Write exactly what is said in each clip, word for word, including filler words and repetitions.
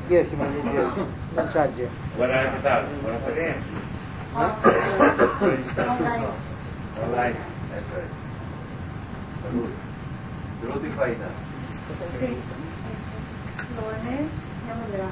dieci minuti, mensaggi. Buenas, ¿qué tal? Buenas tardes. Online. Online, eso es. Salud. Salud y faena. Sí. Jóvenes, ya volverá.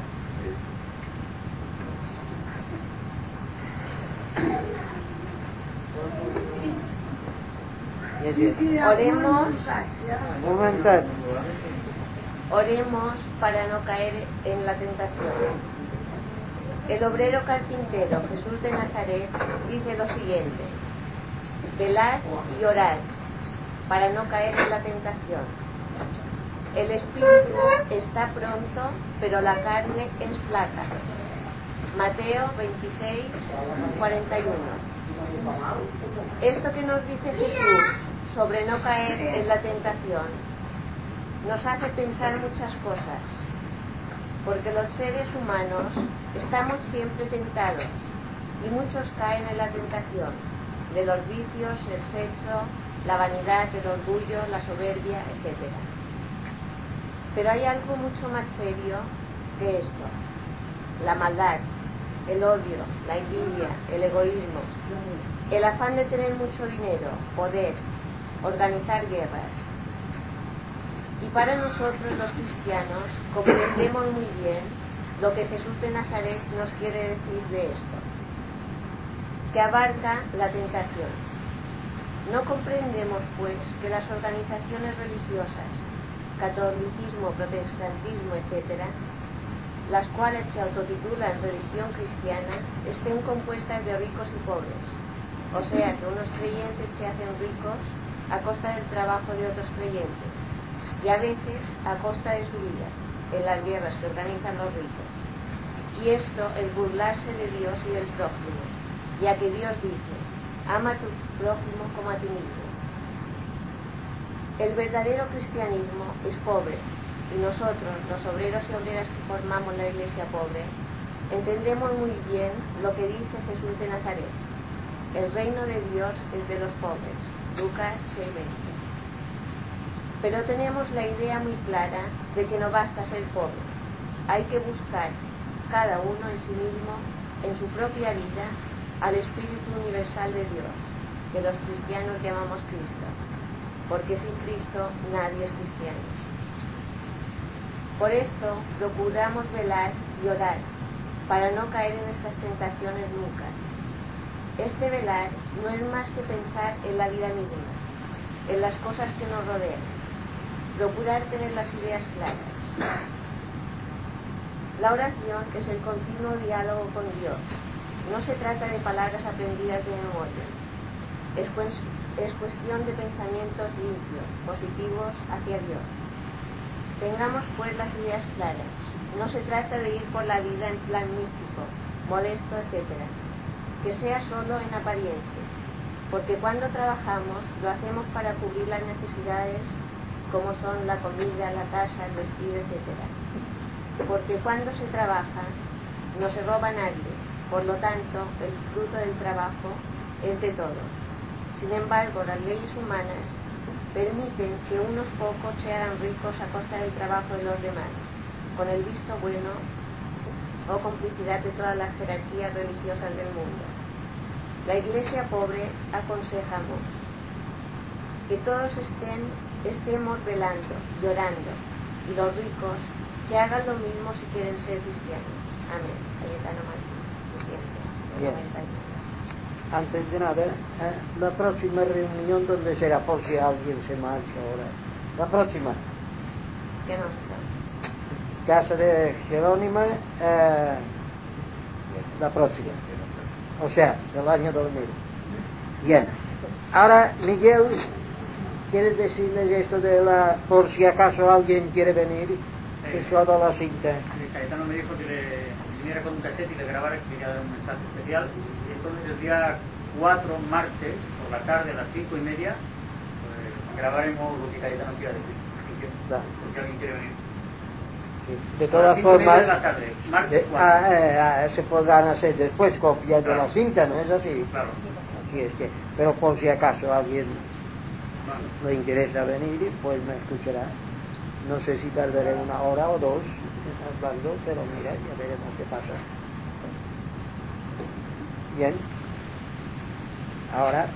Oremos, Un momento. oremos para no caer en la tentación. El obrero carpintero Jesús de Nazaret dice lo siguiente: velad y orad para no caer en la tentación. El espíritu está pronto, pero la carne es flaca. Mateo veintiséis, cuarenta y uno. Esto que nos dice Jesús sobre no caer en la tentación nos hace pensar muchas cosas, porque los seres humanos estamos siempre tentados y muchos caen en la tentación de los vicios, el sexo, la vanidad, el orgullo, la soberbia, etcétera. Pero hay algo mucho más serio que esto: la maldad, el odio, la envidia, el egoísmo, el afán de tener mucho dinero, poder, organizar guerras. Y para nosotros los cristianos comprendemos muy bien lo que Jesús de Nazaret nos quiere decir de esto, que abarca la tentación. No comprendemos, pues, que las organizaciones religiosas, catolicismo, protestantismo, etcétera, las cuales se autotitulan religión cristiana, estén compuestas de ricos y pobres. O sea, que unos creyentes se hacen ricos a costa del trabajo de otros creyentes, y a veces a costa de su vida, en las guerras que organizan los ricos. Y esto es burlarse de Dios y del prójimo, ya que Dios dice: ama a tu prójimo como a ti mismo. El verdadero cristianismo es pobre, y nosotros, los obreros y obreras que formamos la iglesia pobre, entendemos muy bien lo que dice Jesús de Nazaret: el reino de Dios es de los pobres. Lucas seis veinte. Pero tenemos la idea muy clara de que no basta ser pobre. Hay que buscar cada uno en sí mismo, en su propia vida, al Espíritu universal de Dios, que los cristianos llamamos Cristo, porque sin Cristo nadie es cristiano. Por esto procuramos velar y orar para no caer en estas tentaciones nunca. Este velar no es más que pensar en la vida misma, en las cosas que nos rodean, procurar tener las ideas claras. La oración es el continuo diálogo con Dios. No se trata de palabras aprendidas de memoria. Es, pues, es cuestión de pensamientos limpios, positivos hacia Dios. Tengamos pues las ideas claras. No se trata de ir por la vida en plan místico, modesto, etcétera, que sea solo en apariencia, porque cuando trabajamos lo hacemos para cubrir las necesidades como son la comida, la casa, el vestido, etcétera. Porque cuando se trabaja no se roba a nadie, por lo tanto el fruto del trabajo es de todos. Sin embargo, las leyes humanas permiten que unos pocos se hagan ricos a costa del trabajo de los demás, con el visto bueno o complicidad de todas las jerarquías religiosas del mundo. La iglesia pobre aconsejamos que todos estén, estemos velando, llorando, y los ricos que hagan lo mismo si quieren ser cristianos. Amén. Cayetano Martín. Bien. Antes de nada, eh, la próxima reunión, ¿dónde será? Por si alguien se marcha ahora. La próxima. Que no está. Casa de Jerónima, eh, la próxima. O sea, del año dos mil. Bien. Ahora, Miguel, ¿quieres decirles esto de la... por si acaso alguien quiere venir? Que solo la cinta. Cayetano me dijo que le viniera con un cassette y le grabara, que quería dar un mensaje especial. Y entonces el día cuatro, martes, por la tarde, a las cinco y media, pues, grabaremos lo que Cayetano quiera decir. Porque alguien quiere venir. De todas formas, de la tarde, martes, de, ah, eh, ah, se podrán hacer después copias claro. de la cinta, ¿no es así? Claro. Así es que, pero por si acaso alguien no. le interesa venir, pues me escuchará. No sé si tardaré una hora o dos hablando, pero mira, ya veremos qué pasa. Bien. Ahora,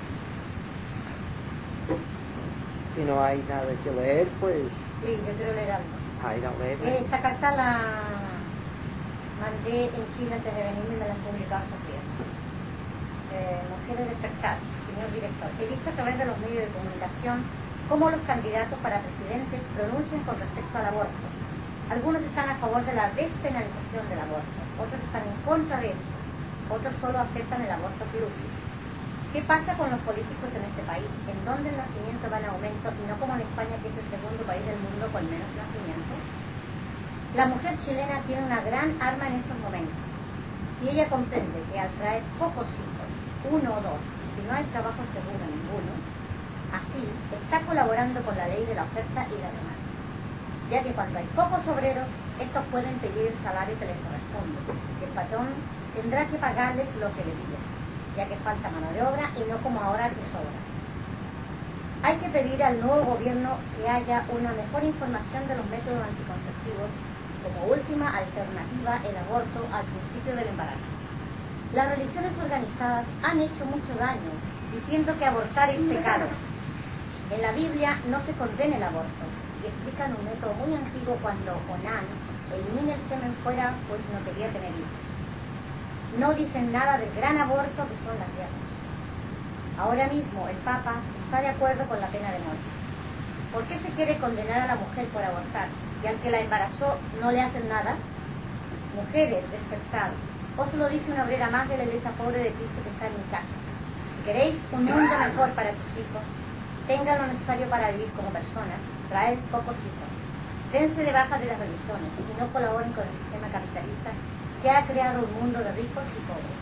si no hay nada que leer, pues... Sí, yo quiero leer algo. Ay, no leer. Eh, Esta carta la mandé en Chile antes de venirme y me la han publicado estos días. Eh, nos quiere despertar, señor director. He visto a través de los medios de comunicación cómo los candidatos para presidentes pronuncian con respecto al aborto. Algunos están a favor de la despenalización del aborto, otros están en contra de esto, otros solo aceptan el aborto quirúrgico. ¿Qué pasa con los políticos en este país, en donde el nacimiento va en aumento y no como en España, que es el segundo país del mundo con menos nacimientos? La mujer chilena tiene una gran arma en estos momentos. Si ella comprende que al traer pocos hijos, uno o dos, y si no hay trabajo seguro ninguno, así está colaborando con la ley de la oferta y la demanda, ya que cuando hay pocos obreros, estos pueden pedir el salario que les corresponde. El patrón tendrá que pagarles lo que le piden, ya que falta mano de obra y no como ahora que sobra. Hay que pedir al nuevo gobierno que haya una mejor información de los métodos anticonceptivos y como última alternativa el aborto al principio del embarazo. Las religiones organizadas han hecho mucho daño diciendo que abortar es pecado. En la Biblia no se condena el aborto y explican un método muy antiguo cuando Onán elimina el semen fuera pues no quería tener hijos. No dicen nada del gran aborto que son las guerras. Ahora mismo el Papa está de acuerdo con la pena de muerte. ¿Por qué se quiere condenar a la mujer por abortar? Y al que la embarazó no le hacen nada. Mujeres, despertad. Os lo dice una obrera más de la iglesia pobre de Cristo que está en mi casa. Si queréis un mundo mejor para tus hijos, tengan lo necesario para vivir como personas, traed pocos hijos. Dense de baja de las religiones y no colaboren con el sistema capitalista que ha creado un mundo de ricos y pobres.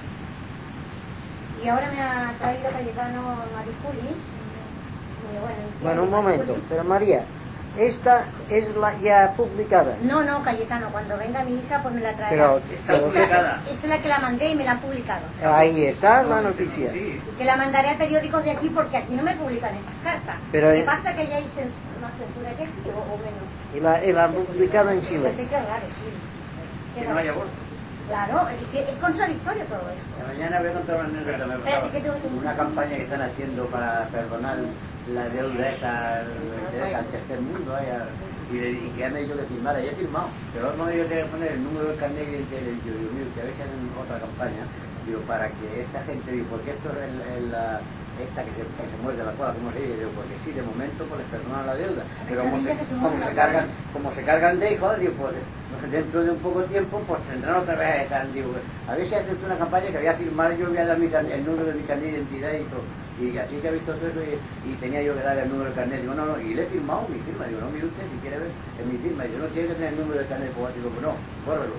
Y ahora me ha traído Cayetano Mariculi. Y bueno, Bueno, un momento, pero María, esta es la ya publicada. No, no, Cayetano, cuando venga mi hija pues me la traerá. Pero, Está pero- publicada. Esa es la que la mandé y me la han publicado. ahí está la noticia. Sí. Y que la mandaré a periódicos de aquí porque aquí no me publican estas cartas. Pero, ¿Qué eh, pasa? Que ya hay cens- más censura que aquí o, o menos. Y la, y la publicada en Chile. Fíjate qué raro, sí. Qué Que no raro. hay aborto. Claro, es que es contradictorio todo esto. Esta mañana voy a contar una anécdota. Me Espérate, que tengo que- una campaña que están haciendo para perdonar la deuda esa al, al tercer mundo eh, al- y, y que han dicho que firmara. Y he firmado, pero no me dio que poner el número del carnet y el yo digo, mire, que a veces hacen otra campaña, digo, para que esta gente, digo, porque esto es el- la, esta que se, que se muerde la cola, como se dice, digo, porque sí, de momento pues les perdonan la deuda, pero como se, como se cargan, como se cargan de hijos, digo, pues dentro de un poco tiempo, pues tendrán otra vez, están, digo, a ver si hace usted una campaña que voy a firmar, yo voy a dar mi carnet, el número de mi carnet de identidad y todo, y así que he visto todo eso y, y tenía yo que darle el número del carnet, digo, no, no, y le he firmado mi firma, digo, no, mire usted, si quiere ver, es mi firma, digo, no tiene que tener el número del carnet, pues digo, pues no, bórrelo.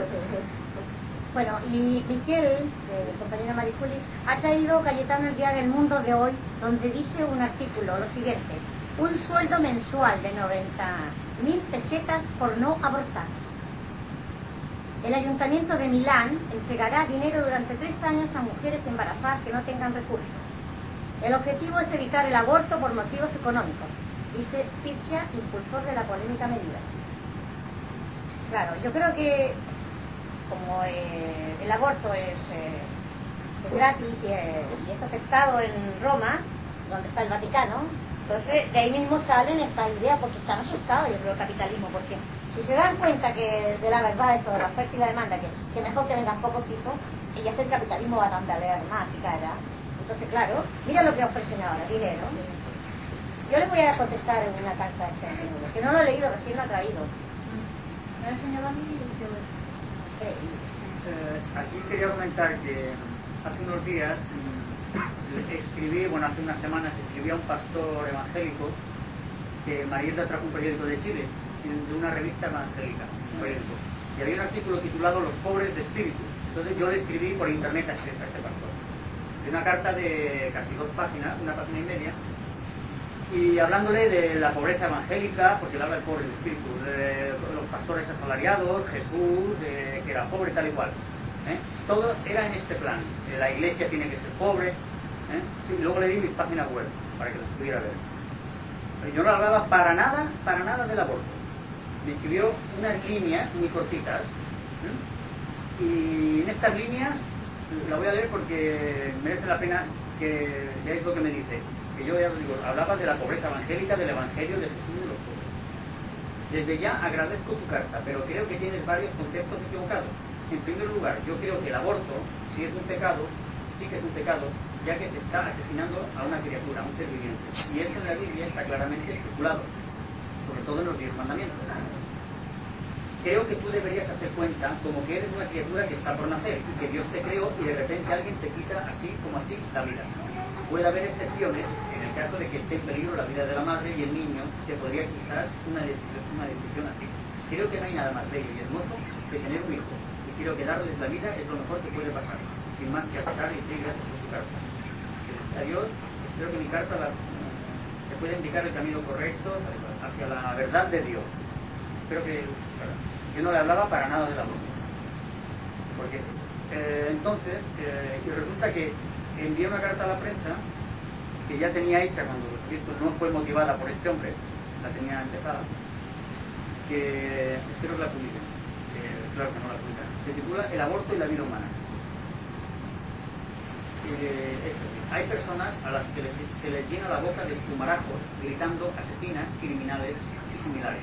Bueno, y Miquel, eh, compañera Mariculi, ha traído Cayetano el Día del Mundo de hoy, donde dice un artículo, lo siguiente: un sueldo mensual de noventa mil pesetas por no abortar. El Ayuntamiento de Milán entregará dinero durante tres años a mujeres embarazadas que no tengan recursos. El objetivo es evitar el aborto por motivos económicos, dice Sircha, impulsor de la polémica medida. Claro, yo creo que como eh, el aborto es, eh, es gratis y, eh, y es aceptado en Roma, donde está el Vaticano, entonces de ahí mismo salen esta idea porque están asustados, yo creo, el capitalismo, porque si se dan cuenta que de la verdad esto de la oferta y la demanda, que, que mejor que vengan pocos hijos, y ya sé el capitalismo va a tambalear más y caerá. Entonces, claro, mira lo que ofrecen ahora, dinero. Yo les voy a contestar en una carta a este amigo, que no lo he leído, recién lo ha traído. Me ha enseñado a mí y dije, bueno. Eh, aquí quería comentar que hace unos días mm, escribí, bueno, hace unas semanas escribí a un pastor evangélico que Marieta trajo un periódico de Chile, de una revista evangélica, un periódico, y había un artículo titulado Los pobres de espíritu. Entonces yo le escribí por internet a este, a este pastor, de una carta de casi dos páginas, una página y media, y hablándole de la pobreza evangélica, porque él habla del pobre de espíritu, de los pastores asalariados, Jesús, eh, que era pobre, tal y cual. ¿eh? Todo era en este plan. Eh, la iglesia tiene que ser pobre. ¿eh? Sí, luego le di mi página web para que lo pudiera ver. Pero yo no hablaba para nada, para nada del aborto. Me escribió unas líneas muy cortitas, ¿eh? Y en estas líneas la voy a leer porque merece la pena que veáis lo que me dice. Que yo ya os digo, hablaba de la pobreza evangélica, del Evangelio de Jesús de los pobres. Desde ya agradezco tu carta, pero creo que tienes varios conceptos equivocados. En primer lugar, yo creo que el aborto, si es un pecado, sí que es un pecado, ya que se está asesinando a una criatura, a un ser viviente. Y eso en la Biblia está claramente estipulado, sobre todo en los diez mandamientos. Creo que tú deberías hacer cuenta como que eres una criatura que está por nacer y que Dios te creó y de repente alguien te quita así como así la vida. Puede haber excepciones en el caso de que esté en peligro la vida de la madre y el niño, se podría quizás una decisión, una decisión así. Creo que no hay nada más bello y hermoso que tener un hijo y creo que darles la vida es lo mejor que puede pasar. Sin más que aceptar y decir gracias por tu carta. Adiós, espero que mi carta la, te pueda indicar el camino correcto hacia la verdad de Dios. Espero que... Claro, yo no le hablaba para nada del aborto. Porque eh, entonces, eh, y resulta que envié una carta a la prensa que ya tenía hecha cuando esto no fue motivada por este hombre, la tenía empezada, que espero que la publiquen. Eh, claro que no la publican. Se titula El aborto y la vida humana. Eh, eso. Hay personas a las que les, se les llena la boca de espumarajos gritando asesinas, criminales y similares.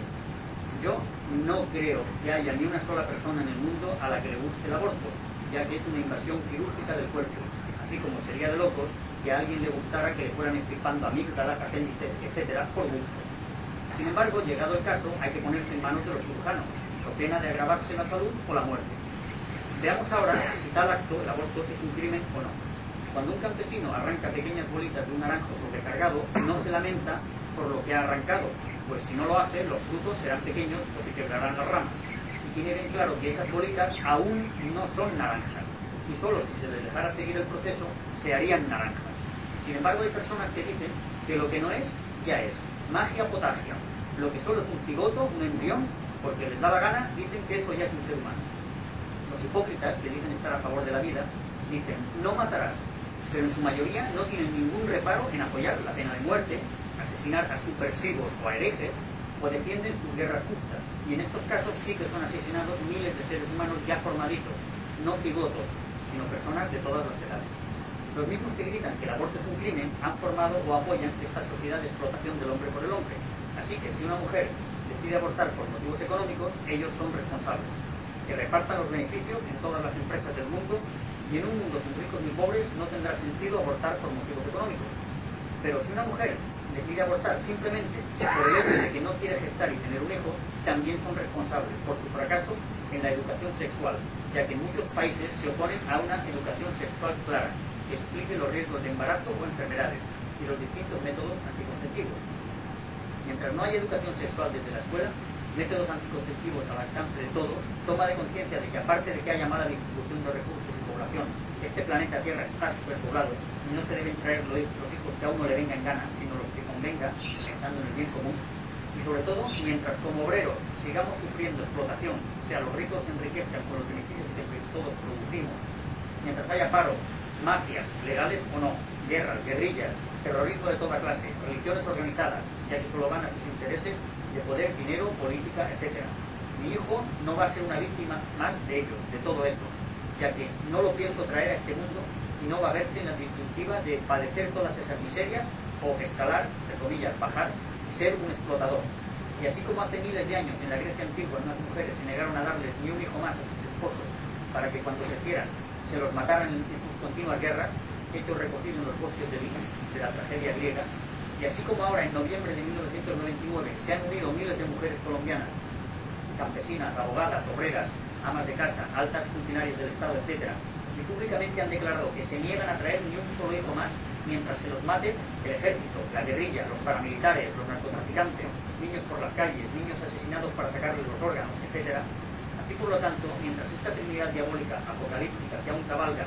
Yo no creo que haya ni una sola persona en el mundo a la que le guste el aborto, ya que es una invasión quirúrgica del cuerpo, así como sería de locos que a alguien le gustara que le fueran estripando amígdalas, apéndices, etcétera, por gusto. Sin embargo, llegado el caso, hay que ponerse en manos de los cirujanos, so pena de agravarse la salud o la muerte. Veamos ahora si tal acto, el aborto, es un crimen o no. Cuando un campesino arranca pequeñas bolitas de un naranjo sobrecargado, no se lamenta por lo que ha arrancado, pues si no lo hace, los frutos serán pequeños o se quebrarán las ramas. Y tiene bien claro que esas bolitas aún no son naranjas, y solo si se les dejara seguir el proceso, se harían naranjas. Sin embargo, hay personas que dicen que lo que no es, ya es. Magia potagia. Lo que solo es un cigoto, un embrión, porque les da la gana, dicen que eso ya es un ser humano. Los hipócritas, que dicen estar a favor de la vida, dicen, no matarás, pero en su mayoría no tienen ningún reparo en apoyar la pena de muerte, asesinar a subversivos o a herejes, o defienden sus guerras justas. Y en estos casos sí que son asesinados miles de seres humanos ya formaditos, no cigotos, sino personas de todas las edades. Los mismos que gritan que el aborto es un crimen han formado o apoyan esta sociedad de explotación del hombre por el hombre. Así que si una mujer decide abortar por motivos económicos, ellos son responsables. Que repartan los beneficios en todas las empresas del mundo, y en un mundo sin ricos ni pobres no tendrá sentido abortar por motivos económicos. Pero si una mujer decide abortar simplemente por el hecho de que no quiere gestar y tener un hijo, también son responsables por su fracaso en la educación sexual, ya que en muchos países se oponen a una educación sexual clara, que explique los riesgos de embarazo o enfermedades y los distintos métodos anticonceptivos. Mientras no haya educación sexual desde la escuela, métodos anticonceptivos al alcance de todos, toma de conciencia de que aparte de que haya mala distribución de recursos y población, este planeta Tierra está superpoblado y no se deben traer los hijos que a uno le venga en gana, sino los que convenga, pensando en el bien común. Y sobre todo, mientras como obreros sigamos sufriendo explotación, sea los ricos se enriquezcan con los beneficios que todos producimos, mientras haya paro, mafias, legales o no, guerras, guerrillas, terrorismo de toda clase, religiones organizadas, ya que solo van a sus intereses de poder, dinero, política, etcétera. Mi hijo no va a ser una víctima más de ello, de todo eso, ya que no lo pienso traer a este mundo y no va a verse en la disyuntiva de padecer todas esas miserias o escalar, entre comillas, bajar y ser un explotador. Y así como hace miles de años en la Grecia antigua unas mujeres se negaron a darles ni un hijo más a sus esposos para que cuando crecieran se los mataran en sus continuas guerras, hechos recogidos en los bosques de Lix, de la tragedia griega, y así como ahora en noviembre de mil novecientos noventa y nueve se han unido miles de mujeres colombianas, campesinas, abogadas, obreras, amas de casa, altas funcionarias del Estado, etcétera, y públicamente han declarado que se niegan a traer ni un solo hijo más mientras se los mate el ejército, la guerrilla, los paramilitares, los narcotraficantes, niños por las calles, niños asesinados para sacarles los órganos, etcétera. Así por lo tanto, mientras esta trinidad diabólica apocalíptica que aún cabalga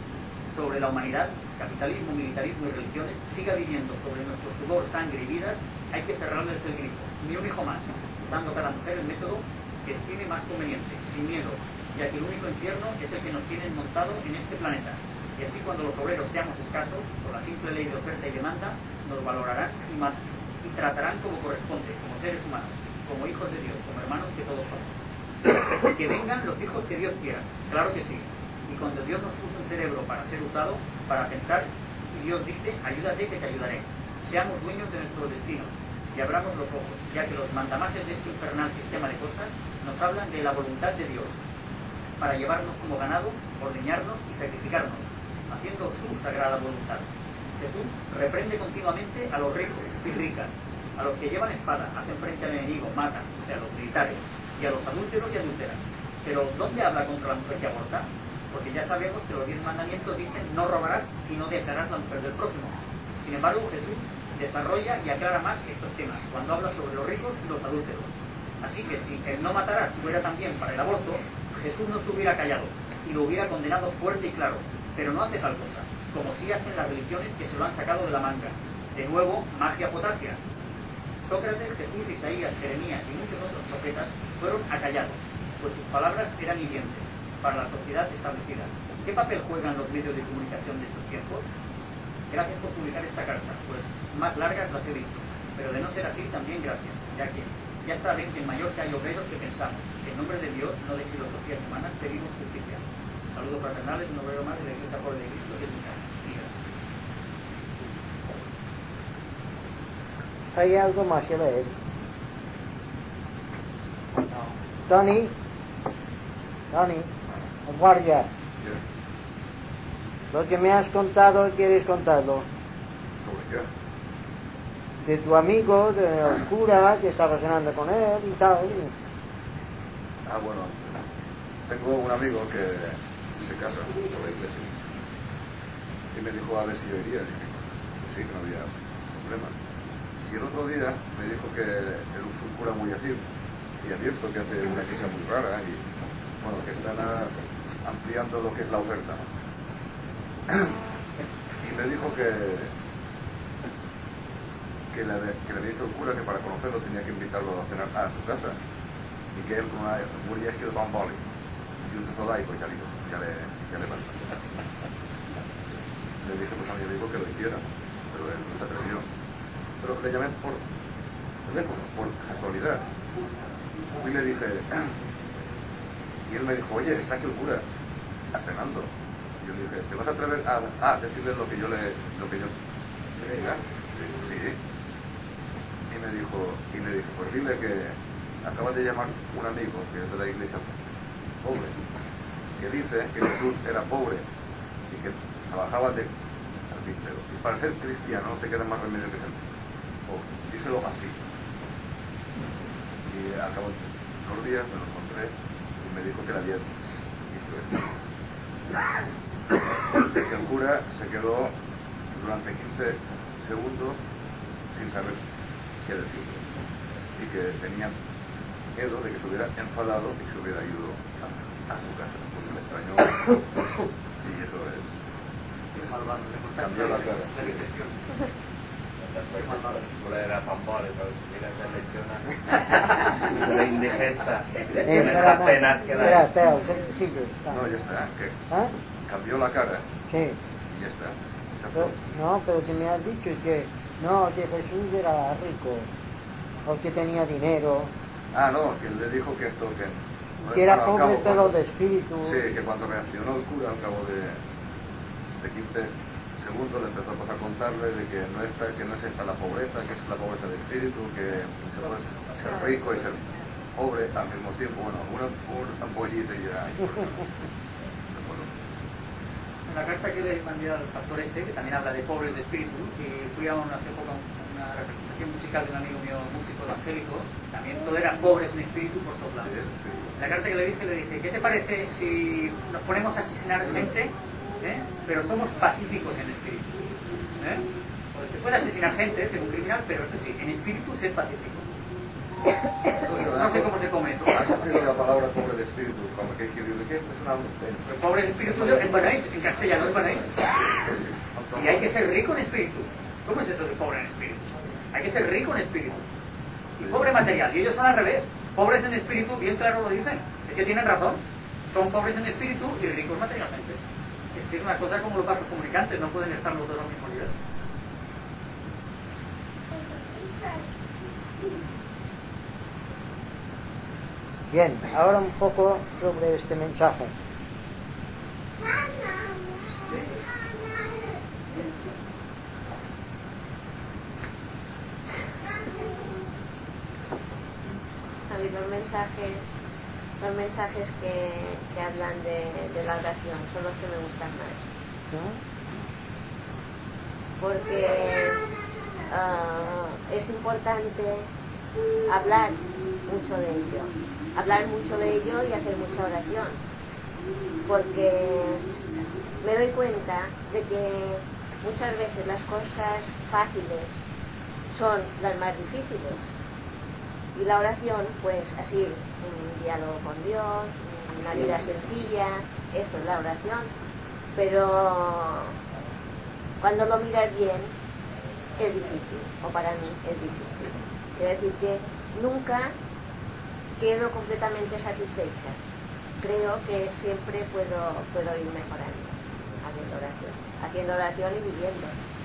sobre la humanidad, capitalismo, militarismo y religiones, siga viviendo sobre nuestro sudor, sangre y vidas, hay que cerrarles el grifo, ni un hijo más, usando cada mujer el método que estime más conveniente, sin miedo, ya que el único infierno es el que nos tienen montado en este planeta. Y así cuando los obreros seamos escasos, por la simple ley de oferta y demanda, nos valorarán y, y tratarán como corresponde, como seres humanos, como hijos de Dios, como hermanos que todos somos. Que vengan los hijos que Dios quiera, claro que sí. Y cuando Dios nos puso un cerebro para ser usado, para pensar, y Dios dice, ayúdate que te ayudaré. Seamos dueños de nuestro destino y abramos los ojos, ya que los mandamases de este infernal sistema de cosas nos hablan de la voluntad de Dios, para llevarnos como ganado, ordeñarnos y sacrificarnos, haciendo su sagrada voluntad. Jesús reprende continuamente a los ricos y ricas, a los que llevan espada, hacen frente al enemigo, matan, o sea, los militares, y a los adúlteros y adúlteras. Pero ¿dónde habla contra la mujer que aborta? Porque ya sabemos que los diez mandamientos dicen no robarás y no desearás la mujer del prójimo. Sin embargo, Jesús desarrolla y aclara más estos temas cuando habla sobre los ricos y los adúlteros. Así que si el no matarás fuera también para el aborto, Jesús no se hubiera callado y lo hubiera condenado fuerte y claro, pero no hace tal cosa, como sí hacen las religiones que se lo han sacado de la manga. De nuevo, magia potagia. Sócrates, Jesús, Isaías, Jeremías y muchos otros profetas fueron acallados, pues sus palabras eran hirientes para la sociedad establecida. ¿Qué papel juegan los medios de comunicación de estos tiempos? Gracias por publicar esta carta, pues más largas las he visto, pero de no ser así también gracias, ya que ya saben que en Mallorca hay obreros que pensamos que en nombre de Dios, no de filosofías humanas, pedimos justicia. Saludos fraternales, un obrero más de la Iglesia Pobre de Cristo, que es mi casa. ¿Hay algo más que leer? Tony, Tony, guardia. Lo que me has contado, ¿quieres contarlo? ¿Sobre qué? De tu amigo, del cura, que estaba cenando con él y tal. Ah, bueno, tengo un amigo que se casa por la iglesia y me dijo a ver si yo iría. Y dije, sí, que no había problema. Y el otro día me dijo que él es un cura muy así y abierto, que hace una iglesia muy rara y bueno, que están a, ampliando lo que es la oferta. Y me dijo que que le, que le había dicho el cura que para conocerlo tenía que invitarlo a cenar a su casa y que él con una murió de bamboli y un tesodaico y ya, ya le ya le basta. Le dije pues a mi amigo que lo hiciera, pero él no se atrevió. Pero le llamé por teléfono, por casualidad, y le dije, y él me dijo, oye, está aquí el cura cenando. Y yo le dije, ¿te vas a atrever a, a decirle lo que yo le lo que yo le diga? Y digo, sí. Y me dijo, y le dije, pues dile que acaba de llamar un amigo que es de la iglesia pobre, que dice que Jesús era pobre y que trabajaba de carpintero. Y para ser cristiano no te queda más remedio que ser pobre. Díselo así. Y acabo los días, me lo encontré y me dijo que le había dicho esto. Que el cura se quedó durante quince segundos sin saber qué decir y que tenía miedo de que se hubiera enfadado y se hubiera ido a, a su casa porque le extrañó y eso es cambió la cara. Quella era Pambole, però si mira selecciona sulla indigesta Eh, con espera, estas cenas que espera, da. espera, sí- sigue. No, ya está, que ¿Ah? cambió la cara Sí. y ya está. Ya Pero- está. no, pero que me has dicho que no, que Jesús era rico o que tenía dinero, Ah, no, que él le dijo que esto que... que era bueno, al pobre cabo, pero cuando- de espíritu. Sí, que cuando reaccionó el cura al cabo de, de quince segundos le empezó pues, a contarle de que no, está, que no es esta la pobreza, que es la pobreza de espíritu, que se puede ser rico y ser pobre al mismo tiempo. Bueno, una, un ampollito y ya. Y, pues, bueno, En la carta que le mandé al pastor este, que también habla de pobres de espíritu, y fui a una, hace poco a una representación musical de un amigo mío músico evangélico, también todo era pobres en espíritu por todos lados. sí, sí. En la carta que le dije, le dije, ¿qué te parece si nos ponemos a asesinar gente, ¿eh? pero somos pacíficos en espíritu? ¿Eh? Porque se puede asesinar gente, ser un criminal, pero eso sí, en espíritu ser pacífico. No sé cómo se come eso. ¿Has cogido la palabra pobre de espíritu? Como que quiere decir que es una... Pero pobre de espíritu en Benaid, en castellano es Benaid. Y hay que ser rico en espíritu. ¿Cómo es eso de pobre en espíritu? Hay que ser rico en espíritu. Y pobre material. Y ellos son al revés. Pobres en espíritu, bien claro lo dicen. Es que tienen razón. Son pobres en espíritu y ricos materialmente. Es que es una cosa como lo pasa comunicantes. No pueden estar los dos al mismo nivel. Bien, ahora un poco sobre este mensaje. Ha habido mensajes, los mensajes que, que hablan de, de la oración son los que me gustan más. ¿No? Porque uh, es importante hablar mucho de ello, hablar mucho de ello y hacer mucha oración, porque me doy cuenta de que muchas veces las cosas fáciles son las más difíciles y la oración, pues así, un diálogo con Dios, una vida sencilla, esto es la oración, pero cuando lo miras bien es difícil, o para mí es difícil. Quiero decir que nunca quedo completamente satisfecha. Creo que siempre puedo, puedo ir mejorando, haciendo oración, haciendo oración y viviendo.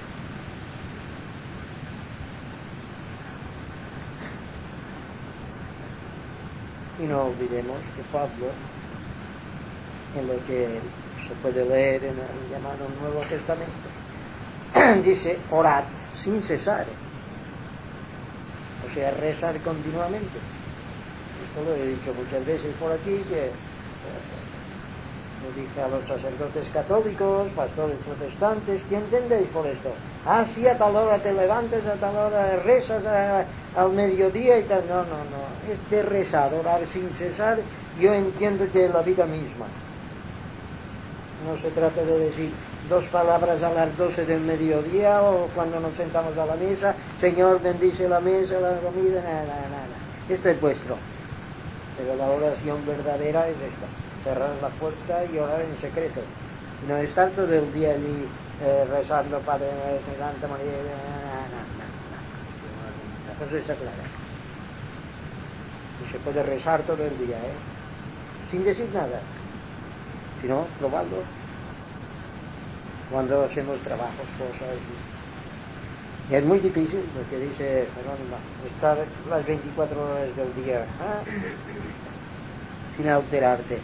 Y no olvidemos que Pablo, en lo que se puede leer en el llamado Nuevo Testamento, dice, orad sin cesar. O sea, rezar continuamente. Esto lo he dicho muchas veces por aquí, que eh, lo dije a los sacerdotes católicos, pastores protestantes, ¿qué entendéis por esto? Ah, sí, a tal hora te levantas, a tal hora rezas a, al mediodía y tal. No, no, no. Este rezar, orar sin cesar, yo entiendo que es la vida misma. No se trata de decir dos palabras a las doce del mediodía o cuando nos sentamos a la mesa, Señor, bendice la mesa, la comida, nada, nada, nada. Esto es vuestro. Pero la oración verdadera es esta: cerrar la puerta y orar en secreto. Y no estar todo el día allí eh, rezando Padre Nuestro, Santa María. No, no, no. La cosa está clara. Y se puede rezar todo el día, ¿eh? Sin decir nada. Si no, probadlo. Cuando hacemos trabajos, cosas. Y es muy difícil lo que dice Jerónimo, estar las veinticuatro horas del día, ¿eh? Sin alterarte.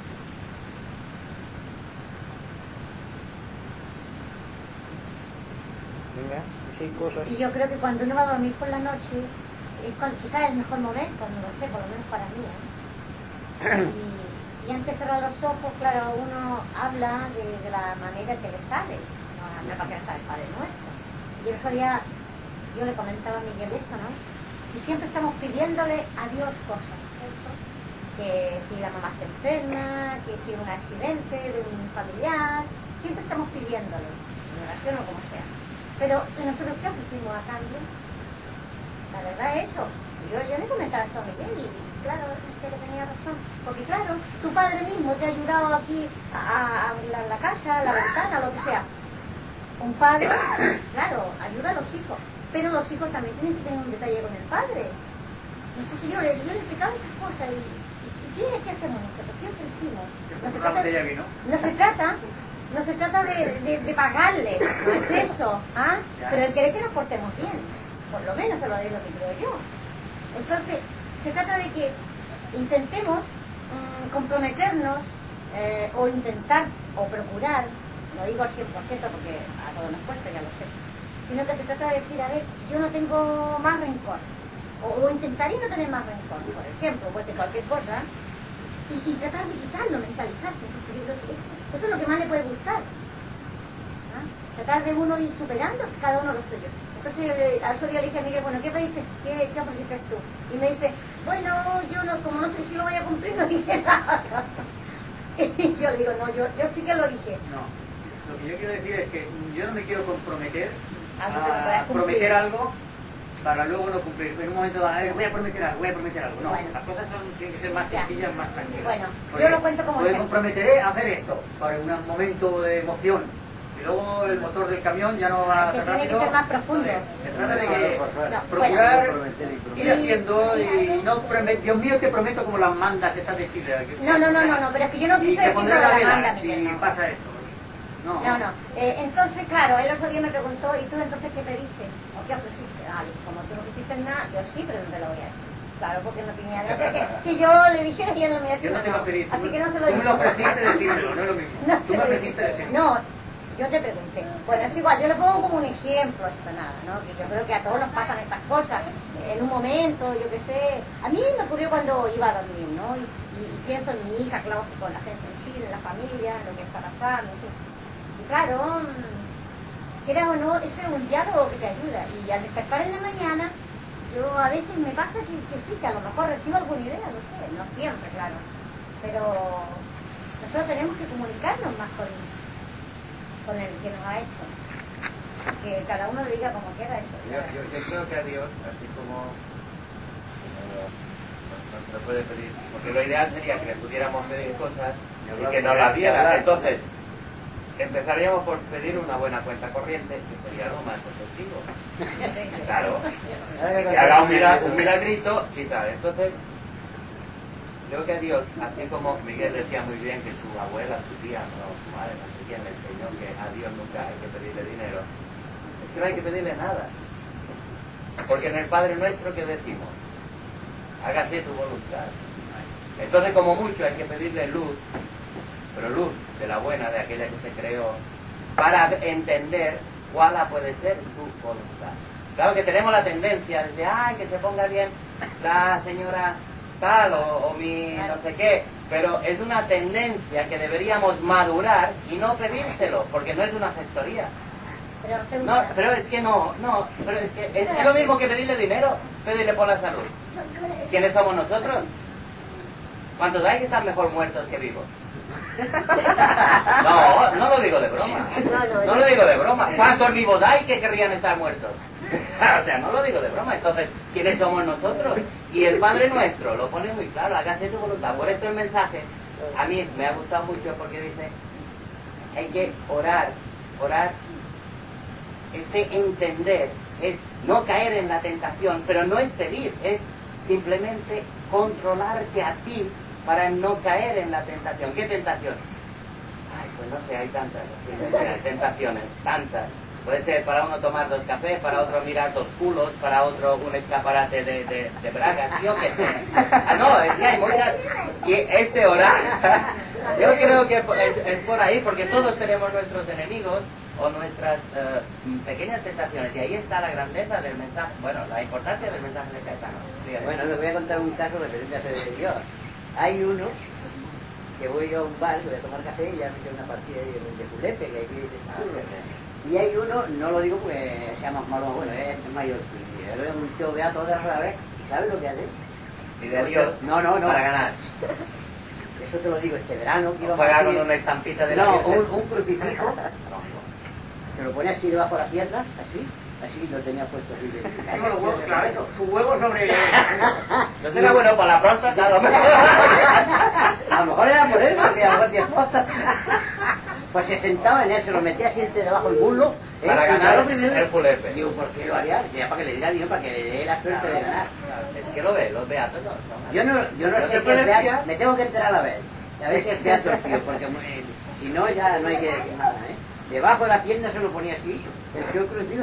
Venga, sí, cosas. Y yo creo que cuando uno va a dormir por la noche, es cuando, quizás el mejor momento, no lo sé, por lo menos para mí, ¿eh? y, y antes de cerrar los ojos, claro, uno habla de, de la manera que le sale, no habla para que le sale el Padre Nuestro. Y el otro día yo le comentaba a Miguel esto, ¿no? Y siempre estamos pidiéndole a Dios cosas, ¿cierto? Que si la mamá está enferma, que si un accidente de un familiar, siempre estamos pidiéndole, en oración o como sea. Pero nosotros, ¿qué ofrecimos a cambio? La verdad es eso. Yo, yo le comentaba esto a Miguel y claro, usted le tenía razón. Porque claro, tu padre mismo te ha ayudado aquí a, a la, la casa, la ventana, lo que sea. Un padre, claro, ayuda a los hijos. Pero los hijos también tienen que tener un detalle con el padre. Entonces yo le, yo le explicaba estas cosas y, y ¿qué, ¿qué hacemos nosotros? ¿Qué ofrecimos? No se trata, no se trata, no se trata de, de, de pagarle, no es eso, ¿ah? Pero él quiere que nos portemos bien, por lo menos se lo digo que creo yo. Entonces, se trata de que intentemos mmm, comprometernos eh, o intentar o procurar, no digo al cien por ciento porque a todos nos cuesta, ya lo sé, sino que se trata de decir, a ver, yo no tengo más rencor, o, o intentaría no tener más rencor, por ejemplo, pues de cualquier cosa, y, y tratar de quitarlo, mentalizarse. Entonces yo creo que eso, eso es lo que más le puede gustar, ¿ah? Tratar de uno ir superando cada uno lo suyo. Entonces al otro día le dije a Miguel, bueno, ¿qué pediste? ¿Qué, qué ofreciste tú? Y me dice, bueno, yo no, como no sé si lo voy a cumplir, no dije nada. Y yo le digo, no, yo, yo sí que lo dije. No, lo que yo quiero decir es que yo no me quiero comprometer Algo que no puedas a cumplir. prometer algo para luego no cumplir. En un momento dado, voy a prometer algo, voy a prometer algo. No, Bueno. las cosas son, tienen que ser más Ya. sencillas, más tranquilas. Bueno, Porque yo lo cuento como me ejemplo. comprometeré a hacer esto para un momento de emoción. Y luego el motor del camión ya no va Que tan tiene rápido. que ser más profundo. Se trata de que No, procurar bueno. ir haciendo y no prometer. Dios mío, te prometo como las mandas estas de Chile. No, no, no, no, no, pero es que yo no Y quise te decir pondré lo de la la vela manda, si Miguel, no. pasa esto. No. No, no. Eh, entonces, claro, él otro día me preguntó, ¿y tú entonces qué pediste? ¿O qué ofreciste? Ah, le dije, como tú no ofreciste nada, yo sí, pero no te lo voy a decir. Claro, porque no tenía gracia que, que yo le dijera y él no me decía. Yo no te lo pedí. Así que no se lo Tú he me dicho. lo ofreciste decírmelo, no es lo mismo. No, Tú se me lo ofreciste dije. decírmelo. No, yo te pregunté. Bueno, es igual, yo le pongo como un ejemplo esto nada, ¿no? Que yo creo que a todos nos pasan estas cosas. En un momento, yo qué sé. A mí me ocurrió cuando iba a dormir, ¿no? Y, y, y pienso en mi hija, claro, con la gente en Chile, en la familia, en lo que está pasando, en fin. Y claro, quieras o no, ese es un diálogo que te ayuda. Y al despertar en la mañana, yo a veces me pasa que, que sí, que a lo mejor recibo alguna idea, no sé, no siempre, claro. Pero nosotros tenemos que comunicarnos más con, con el que nos ha hecho. Que cada uno le diga como quiera eso. Yo, yo, yo creo que a Dios, así como eh, no se lo puede pedir, porque lo ideal sería que le pudiéramos pedir cosas y que nos las diera. Entonces, empezaríamos por pedir una buena cuenta corriente, que sería lo más efectivo. Claro, que haga un, mira, un milagrito y tal. Entonces, creo que a Dios, así como Miguel decía muy bien que su abuela, su tía, no, su madre, no sé quién, le enseñó que a Dios nunca hay que pedirle dinero, es que no hay que pedirle nada. Porque en el Padre Nuestro, ¿qué decimos? Hágase tu voluntad. Entonces, como mucho, hay que pedirle luz, pero luz de la buena, de aquella que se creó, para entender cuál puede ser su voluntad. Claro que tenemos la tendencia de, ay, que se ponga bien la señora tal o, o mi no sé qué, pero es una tendencia que deberíamos madurar y no pedírselo, porque no es una gestoría. Pero, No, pero es que no, no, pero es que es lo mismo que pedirle dinero, pedirle por la salud. ¿Quiénes somos nosotros? ¿Cuántos hay que están mejor muertos que vivos? No, no lo digo de broma. No lo digo de broma. ¿Cuántos vivos hay que querrían estar muertos? O sea, no lo digo de broma. Entonces, ¿quiénes somos nosotros? Y el Padre Nuestro lo pone muy claro, hágase tu voluntad. Por esto el mensaje a mí me ha gustado mucho porque dice, hay que orar, orar. Este entender es no caer en la tentación, pero no es pedir, es simplemente controlarte a ti para no caer en la tentación. ¿Qué tentación? Ay, pues no sé, hay tantas hay tentaciones, tantas. Puede ser para uno tomar dos cafés, para otro mirar dos culos, para otro un escaparate de, de, de bragas, yo qué sé. Ah, no, es que hay muchas. Y este orar, yo creo que es, es por ahí, porque todos tenemos nuestros enemigos o nuestras uh, pequeñas tentaciones, y ahí está la grandeza del mensaje, bueno, la importancia del mensaje de Caetano. Bueno, les voy a contar un caso referente a Fede Dios. Hay uno que voy a un bar, voy a tomar café y ya me quedo una partida de, de julepe, que aquí ah, y hay uno, no lo digo porque sea más malo, bueno, es mayor, y es un tío beato de la vez, ¿y sabes lo que hace? Y de Dios, no, no, no, para ganar. Eso te lo digo este verano, que íbamos Juega así, con una estampita de la no, Virgen. un, un crucifijo, se lo pone así debajo de la pierna, así, así lo tenía puesto así. De, Tengo los huevos, claro, eso, su huevo sobre... No será bueno para la próstata, a lo mejor. A lo mejor era por eso, que a lo mejor tiene próstata. Pues se sentaba en él, se lo metía así entre debajo del muslo. ¿eh? Para ganar Claro, primero, el julepe. Digo, ¿por qué lo haría? Ya para que le diera dinero, para que le dé la suerte de ganar. Es que lo ve, los beatos no. no Yo no, yo no ¿No sé te si puedes es beato, fiar? me tengo que enterar a ver. A ver si es beato el tío, porque eh, si no ya no hay que decir nada, ¿eh? Debajo de la pierna se lo ponía así, el tío crucifijo.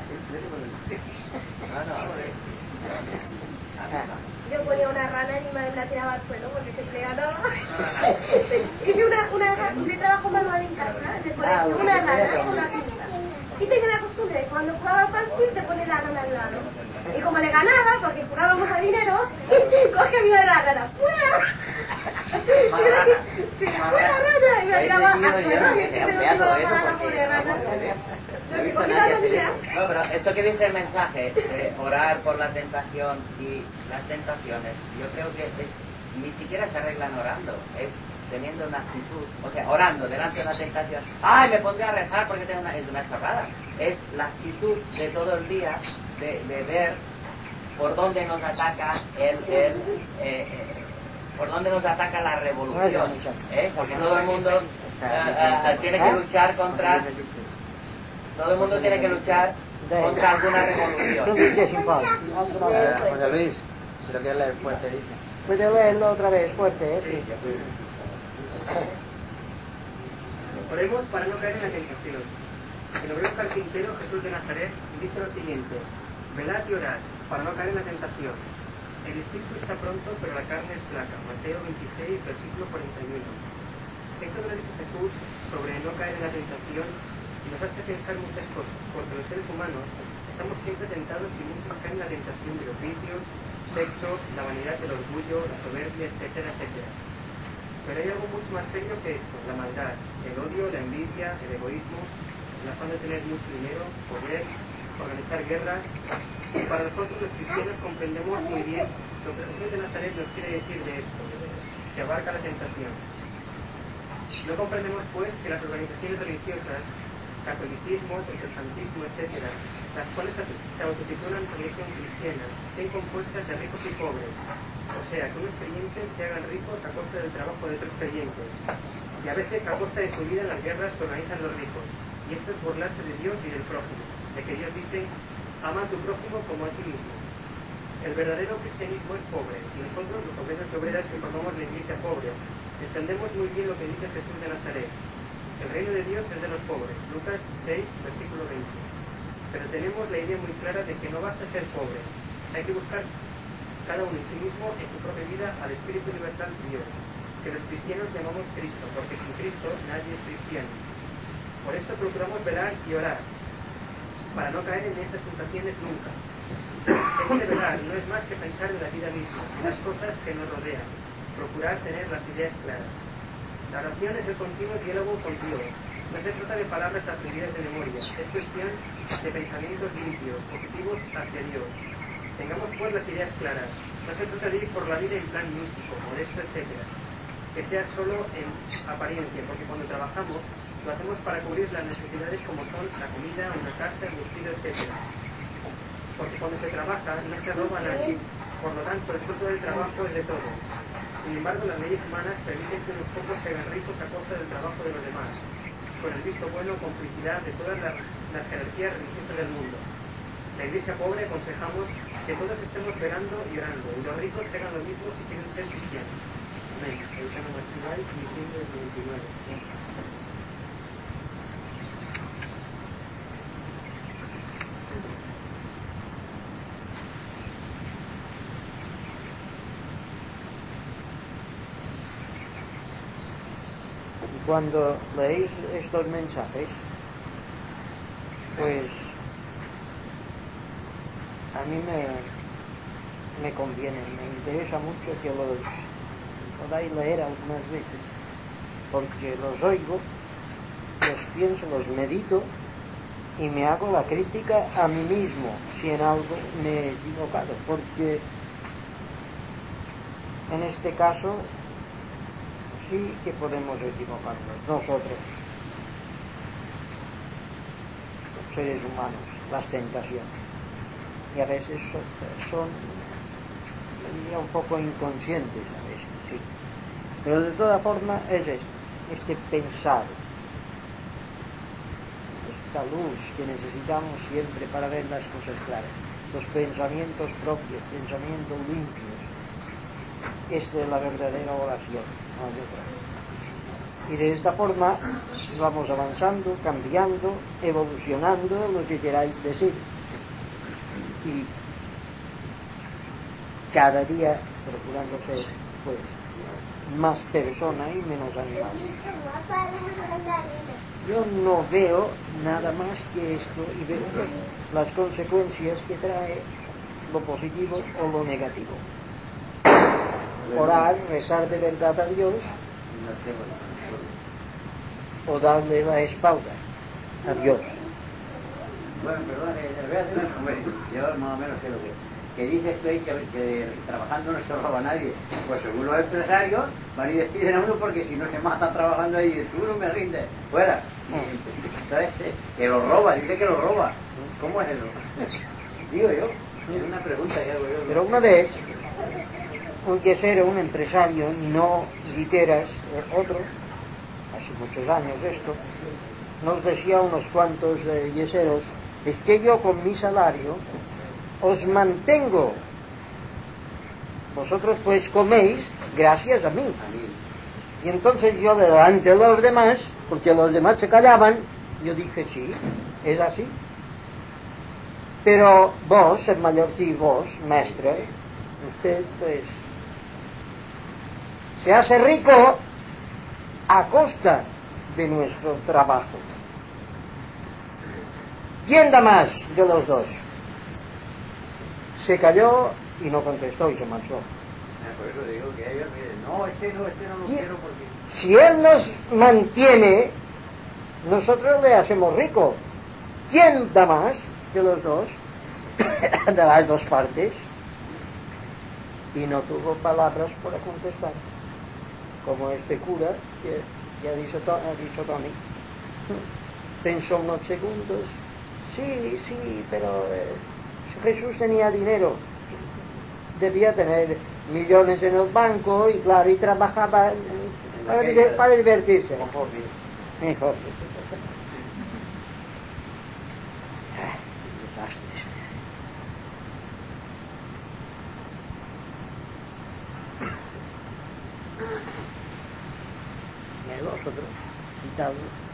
Yo ponía una rana y mi madre la tiraba al suelo porque siempre ganaba. Hice una, una, de trabajo manual en casa, de poner una rana con una pinza. Y tenía la costumbre de cuando jugaba al parchís de poner la rana al lado. Y como le ganaba, porque jugábamos a dinero, coge mi la rana. ¡Fuera! Sí, ¡fuera rana! Y me la tiraba al suelo y es que se lo tiraba para la pobre rana. Lo que cogí la rodilla. No, pero esto que dice el mensaje, de orar por la tentación y las tentaciones, yo creo que es, ni siquiera se arreglan orando, es teniendo una actitud, o sea, orando delante de la tentación. ¡Ay, me pondré a rezar porque tengo una... Es una chorrada. Es la actitud de todo el día de, de ver por dónde nos ataca el... el eh, eh, por dónde nos ataca la revolución, ¿eh? Porque todo el mundo uh, uh, tiene que luchar contra... Todo el mundo tiene que luchar contra alguna revolución. José Luis, si lo quieres leer fuerte, dice. Puede leerlo otra vez fuerte, ¿eh? Sí. Por Oremos para no caer en la tentación. El obrero carpintero Jesús de Nazaret dice lo siguiente: velad y orad para no caer en la tentación. El espíritu está pronto, pero la carne es flaca. Mateo veintiséis, versículo cuarenta y uno. Esto que nos dice Jesús sobre no caer en la tentación nos hace pensar muchas cosas, porque los seres humanos estamos siempre tentados y muchos caen en la tentación de los vicios, sexo, la vanidad, el orgullo, la soberbia, etcétera, etcétera. Pero hay algo mucho más serio que esto: la maldad, el odio, la envidia, el egoísmo, el afán de tener mucho dinero, poder, organizar guerras. Y para nosotros los cristianos comprendemos muy bien lo que Jesús de Nazaret nos quiere decir de esto, que abarca la tentación. No comprendemos pues que las organizaciones religiosas, catolicismo, protestantismo, etcétera, las cuales se autotitulan religión cristiana, estén compuestas de ricos y pobres, o sea, que unos creyentes se hagan ricos a costa del trabajo de otros creyentes, y a veces a costa de su vida en las guerras que organizan los ricos. Y esto es burlarse de Dios y del prójimo, de que Dios dice: ama a tu prójimo como a ti mismo. El verdadero cristianismo es pobre, y nosotros, los obreros y obreras que formamos la iglesia pobre, entendemos muy bien lo que dice Jesús de Nazaret: el reino de Dios es de los pobres. Lucas seis, versículo veinte. Pero tenemos la idea muy clara de que no basta ser pobre, hay que buscar cada uno en sí mismo, en su propia vida, al Espíritu Universal de Dios, que los cristianos llamamos Cristo, porque sin Cristo nadie es cristiano. Por esto procuramos velar y orar, para no caer en estas tentaciones nunca. Este velar no es más que pensar en la vida misma, en las cosas que nos rodean, procurar tener las ideas claras. La oración es el continuo diálogo con Dios. No se trata de palabras aprendidas de memoria, es cuestión de pensamientos limpios, positivos hacia Dios. Tengamos pues las ideas claras. No se trata de ir por la vida en plan místico, modesto, etcétera. Que sea solo en apariencia, porque cuando trabajamos lo hacemos para cubrir las necesidades como son la comida, una casa, el vestido, etcétera. Porque cuando se trabaja no se roba a nadie. Por lo tanto, el fruto del trabajo es de todo. Sin embargo, las leyes humanas permiten que unos pocos se hagan ricos a costa del trabajo de los demás, con el visto bueno o complicidad de todas las, las jerarquías religiosas del mundo. La iglesia pobre aconsejamos que todos estemos velando y orando, y los ricos que hagan lo mismo si quieren ser cristianos. Amén. Eusebio Martínez, diciembre del veintinueve. Cuando leéis estos mensajes, pues a mí me, me conviene, me interesa mucho que los podáis leer algunas veces, porque los oigo, los pienso, los medito y me hago la crítica a mí mismo si en algo me he equivocado, porque en este caso sí que podemos equivocarnos nosotros, los seres humanos, las tentaciones, y a veces son, son un poco inconscientes, a veces sí, pero de toda forma es esto, este pensar, esta luz que necesitamos siempre para ver las cosas claras, los pensamientos propios, pensamientos limpios. Esta es la verdadera oración, no hay otra. Y de esta forma vamos avanzando, cambiando, evolucionando, lo que queráis decir. Y cada día procurando ser, pues, más persona y menos animal. Yo no veo nada más que esto y veo las consecuencias que trae lo positivo o lo negativo. Orar, rezar de verdad a Dios, o darle la espalda a Dios. Bueno, perdona, que te voy a hacer un comentario. Yo más o menos sé lo que que dice esto ahí, que, que trabajando no se roba a nadie. Pues según los empresarios van y despiden a uno porque si no se matan trabajando ahí, y tú no me rindes, fuera. Y, ¿sabes? Que lo roba, dice que lo roba. ¿Cómo es eso? Digo yo, es una pregunta que hago yo. Pero una vez, aunque ser un empresario, no literas, otro, hace muchos años esto, nos decía unos cuantos eh, yeseros, es que yo con mi salario os mantengo, vosotros pues coméis gracias a mí. Y entonces yo delante de los demás, porque los demás se callaban, yo dije, sí, es así. Pero vos, el mallorquí, vos, maestre, usted pues se hace rico a costa de nuestro trabajo. ¿Quién da más de los dos? Se calló y no contestó y se marchó. Por eso digo que ellos miren, no, este no, este no lo quiero porque... Si él nos mantiene, nosotros le hacemos rico. ¿Quién da más de los dos? De las dos partes. Y no tuvo palabras para contestar. Como este cura, que ya ha dicho, ha dicho Tony. Pensó unos segundos. Sí, sí, pero eh, Jesús tenía dinero. Debía tener millones en el banco y claro, y trabajaba para, diver, para divertirse. Mejor. Mejor. Desastres. Y los otros, quitado.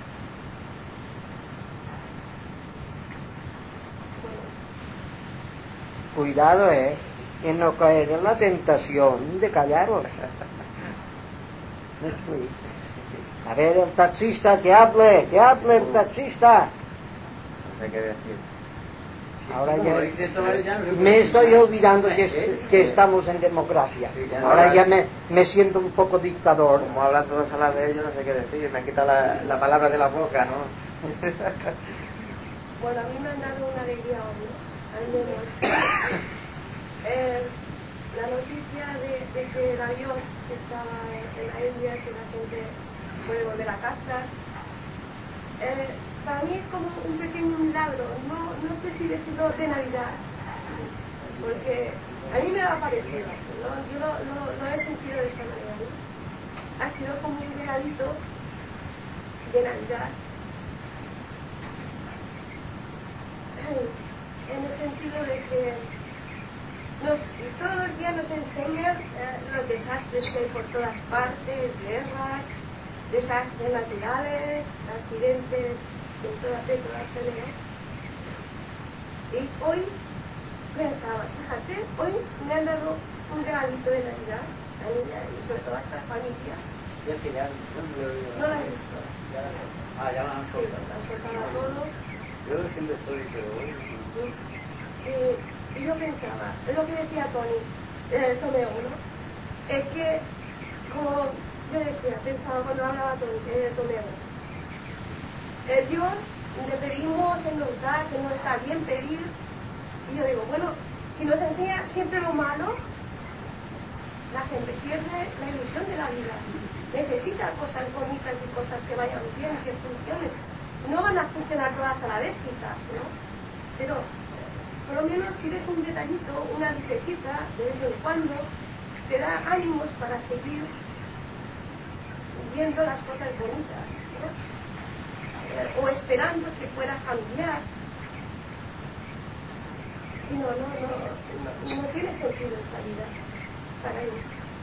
Cuidado, eh. en no caer en la tentación de callaros. A ver, el taxista, que hable, que hable el taxista. No sé qué decir. Ahora ya me estoy olvidando que, que estamos en democracia. Ahora ya me, me siento un poco dictador. Como hablan todos a la vez, yo no sé qué decir. Me quita la, la palabra de la boca, ¿no? Bueno, a mí me han dado una alegría hoy, ¿no? Al menos eh, la noticia de, de que el avión que estaba en la India, que la gente puede volver a casa, eh, para mí es como un pequeño milagro, no, no sé si decirlo de Navidad, porque a mí me ha parecido esto, ¿no? Yo lo, lo, lo he sentido de esta manera, ¿no? Ha sido como un regalito de Navidad, en el sentido de que nos, todos los días nos enseñan eh, los desastres que hay por todas partes, guerras, desastres naturales, accidentes de toda, de toda género. Y hoy pensaba, fíjate, hoy me han dado un regalito de Navidad, a mí y sobre todo a esta familia. Ya que ya, no lo he oído. No lo he visto. Ya, ah, ya lo han Sí, soltado. han soltado a todos. Yo siempre estoy, pero hoy... Eh, y yo pensaba, es lo que decía Tony, eh, Tomeo, ¿no? Es que, como yo decía, pensaba cuando hablaba Tony, eh, Tomeo, eh, Dios le pedimos, Él nos da, que no está bien pedir, y yo digo, bueno, si nos enseña siempre lo malo, la gente pierde la ilusión de la vida, necesita cosas bonitas y cosas que vayan bien, que funcionen. No van a funcionar todas a la vez quizás, ¿no? Pero por lo menos si ves un detallito, una lucecita de vez en cuando, te da ánimos para seguir viendo las cosas bonitas, ¿no? Eh, o esperando que pueda cambiar. Si no, no, no, no, no tiene sentido esta vida para mí.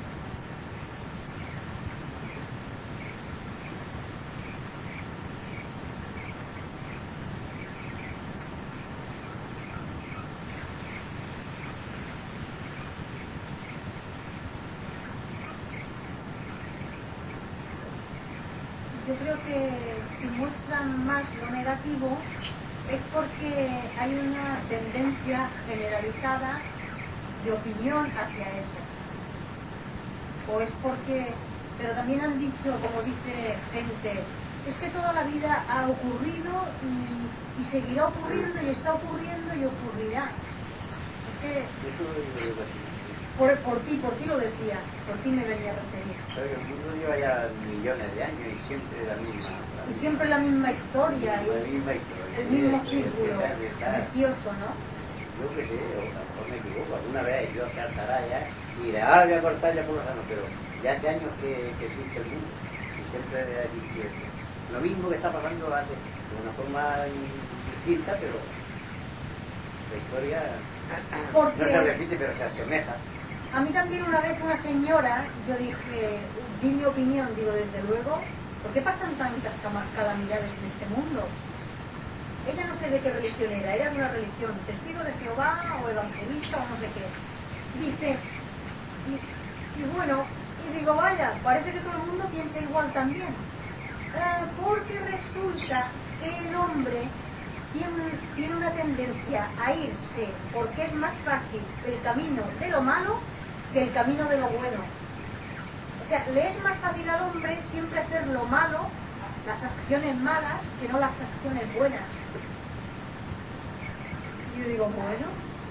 Yo creo que si muestran más lo negativo es porque hay una tendencia generalizada de opinión hacia eso. O es porque, pero también han dicho, como dice gente, es que toda la vida ha ocurrido y, y seguirá ocurriendo y está ocurriendo y ocurrirá. Es que... Por, por ti, por ti lo decía, por ti me venía a referir. Pero que el mundo lleva ya millones de años y siempre la misma. La y siempre la misma historia, la y misma historia. el mismo Y círculo empieza a gritar. vicioso, ¿no? Yo que sé, o a lo mejor me equivoco, alguna vez yo se hartará ya y le ah, voy a cortar ya por los años, pero ya hace años que, que existe el mundo y siempre ha existido. Lo mismo que está pasando hace de una forma distinta, pero la historia Porque... no se repite, pero se asemeja. A mí también una vez una señora, yo dije, di mi opinión, digo, desde luego, ¿por qué pasan tantas calamidades en este mundo? Ella no sé de qué religión era, era de una religión, testigo de Jehová o evangelista o no sé qué. Dice, y, y bueno, y digo, vaya, parece que todo el mundo piensa igual también. Eh, porque resulta que el hombre tiene, tiene una tendencia a irse, porque es más fácil el camino de lo malo que el camino de lo bueno. O sea, le es más fácil al hombre siempre hacer lo malo, las acciones malas, que no las acciones buenas. Y yo digo, bueno,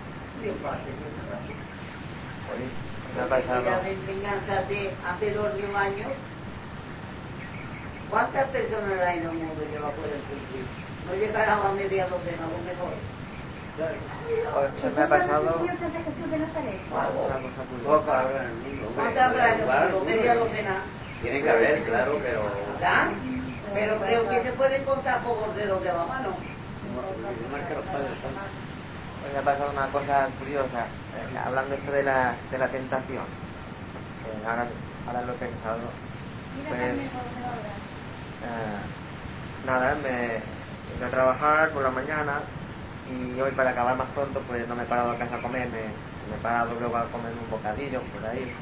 me ha pasado. La de enseñanza de hace dos mil años, ¿cuántas personas hay en el mundo que la pueden cumplir? No llegará a la media docena, a lo mejor. Pues me ha pasado de Jesús de Nazaret? una cosa Poco curiosa. habrá en el mundo. hombre, ¿Cuántas habrá en el igual, mundo? Media docena. Tiene que haber, claro, pero... ¿Dan? Pero creo que se pueden contar por los dedos de la mano. Más que los padres son. Pues me ha pasado una cosa curiosa, eh, hablando esto de la, de la tentación. Eh, ahora, ahora lo he pensado. Pues, eh, nada, me he ido a trabajar por la mañana y hoy para acabar más pronto pues no me he parado a casa a comer, me, me he parado luego a comer un bocadillo por ahí.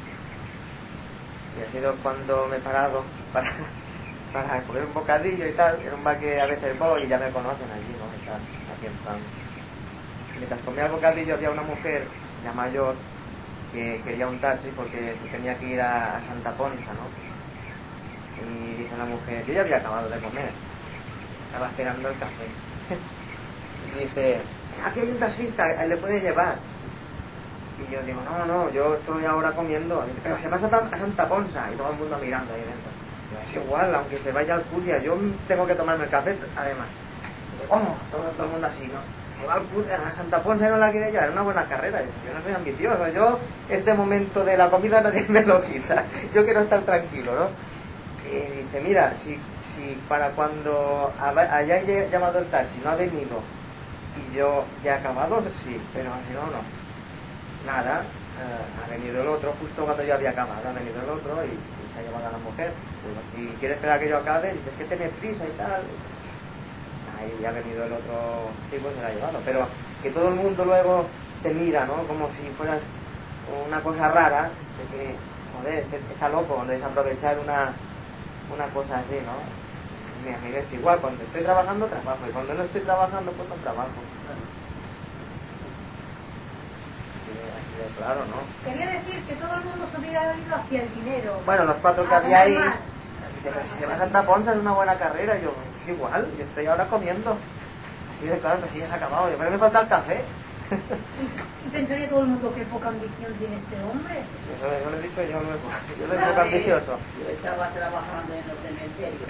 Y ha sido cuando me he parado para, para comer un bocadillo y tal, en un bar que a veces voy y ya me conocen allí, ¿no? Está aquí en Pan. Mientras comía el bocadillo había una mujer ya mayor que quería un taxi porque se tenía que ir a, a Santa Ponsa, ¿no? Y dice la mujer, yo ya había acabado de comer, estaba esperando el café. Y dije, aquí hay un taxista, le puede llevar. Y yo digo, no, no, yo estoy ahora comiendo. Dice, pero se va a Santa Ponsa. Y todo el mundo mirando ahí dentro. Digo, es igual, aunque se vaya al Cudia, yo tengo que tomarme el café, además. Y digo, ¿cómo? Todo, todo el mundo así, ¿no? Se va al Cudia, a Santa Ponsa y no la quiere llevar, es una buena carrera. Yo no soy ambicioso, yo este momento de la comida nadie me lo quita. Yo quiero estar tranquilo, ¿no? Y dice, mira, si, si para cuando hayáis llamado el taxi no ha venido y yo ya he acabado, sí, pero si no, no. Nada, eh, ha venido el otro, justo cuando yo había acabado, ha venido el otro y, y se ha llevado a la mujer. Digo, si quiere esperar a que yo acabe, dices que tenés prisa y tal. Ahí ha venido el otro tipo y se la ha llevado. Pero que todo el mundo luego te mira, ¿no? Como si fueras una cosa rara, de que, joder, este está loco, de desaprovechar una, una cosa así, ¿no? Mi amiga es igual, cuando estoy trabajando, trabajo, y cuando no estoy trabajando, pues no trabajo. Claro, ¿no? Quería decir que todo el mundo se hubiera ido hacia el dinero. Bueno, los cuatro que había ahí, dice, pero si se va a Santa Ponsa es una buena carrera. Yo, es igual, yo estoy ahora comiendo. Así de claro, pues sí, ya se ha acabado. Yo creo que me falta el café. Y, y pensaría todo el mundo qué poca ambición tiene este hombre. Eso, eso lo he dicho yo luego. Yo soy poco ambicioso. Yo estaba trabajando en el cementerio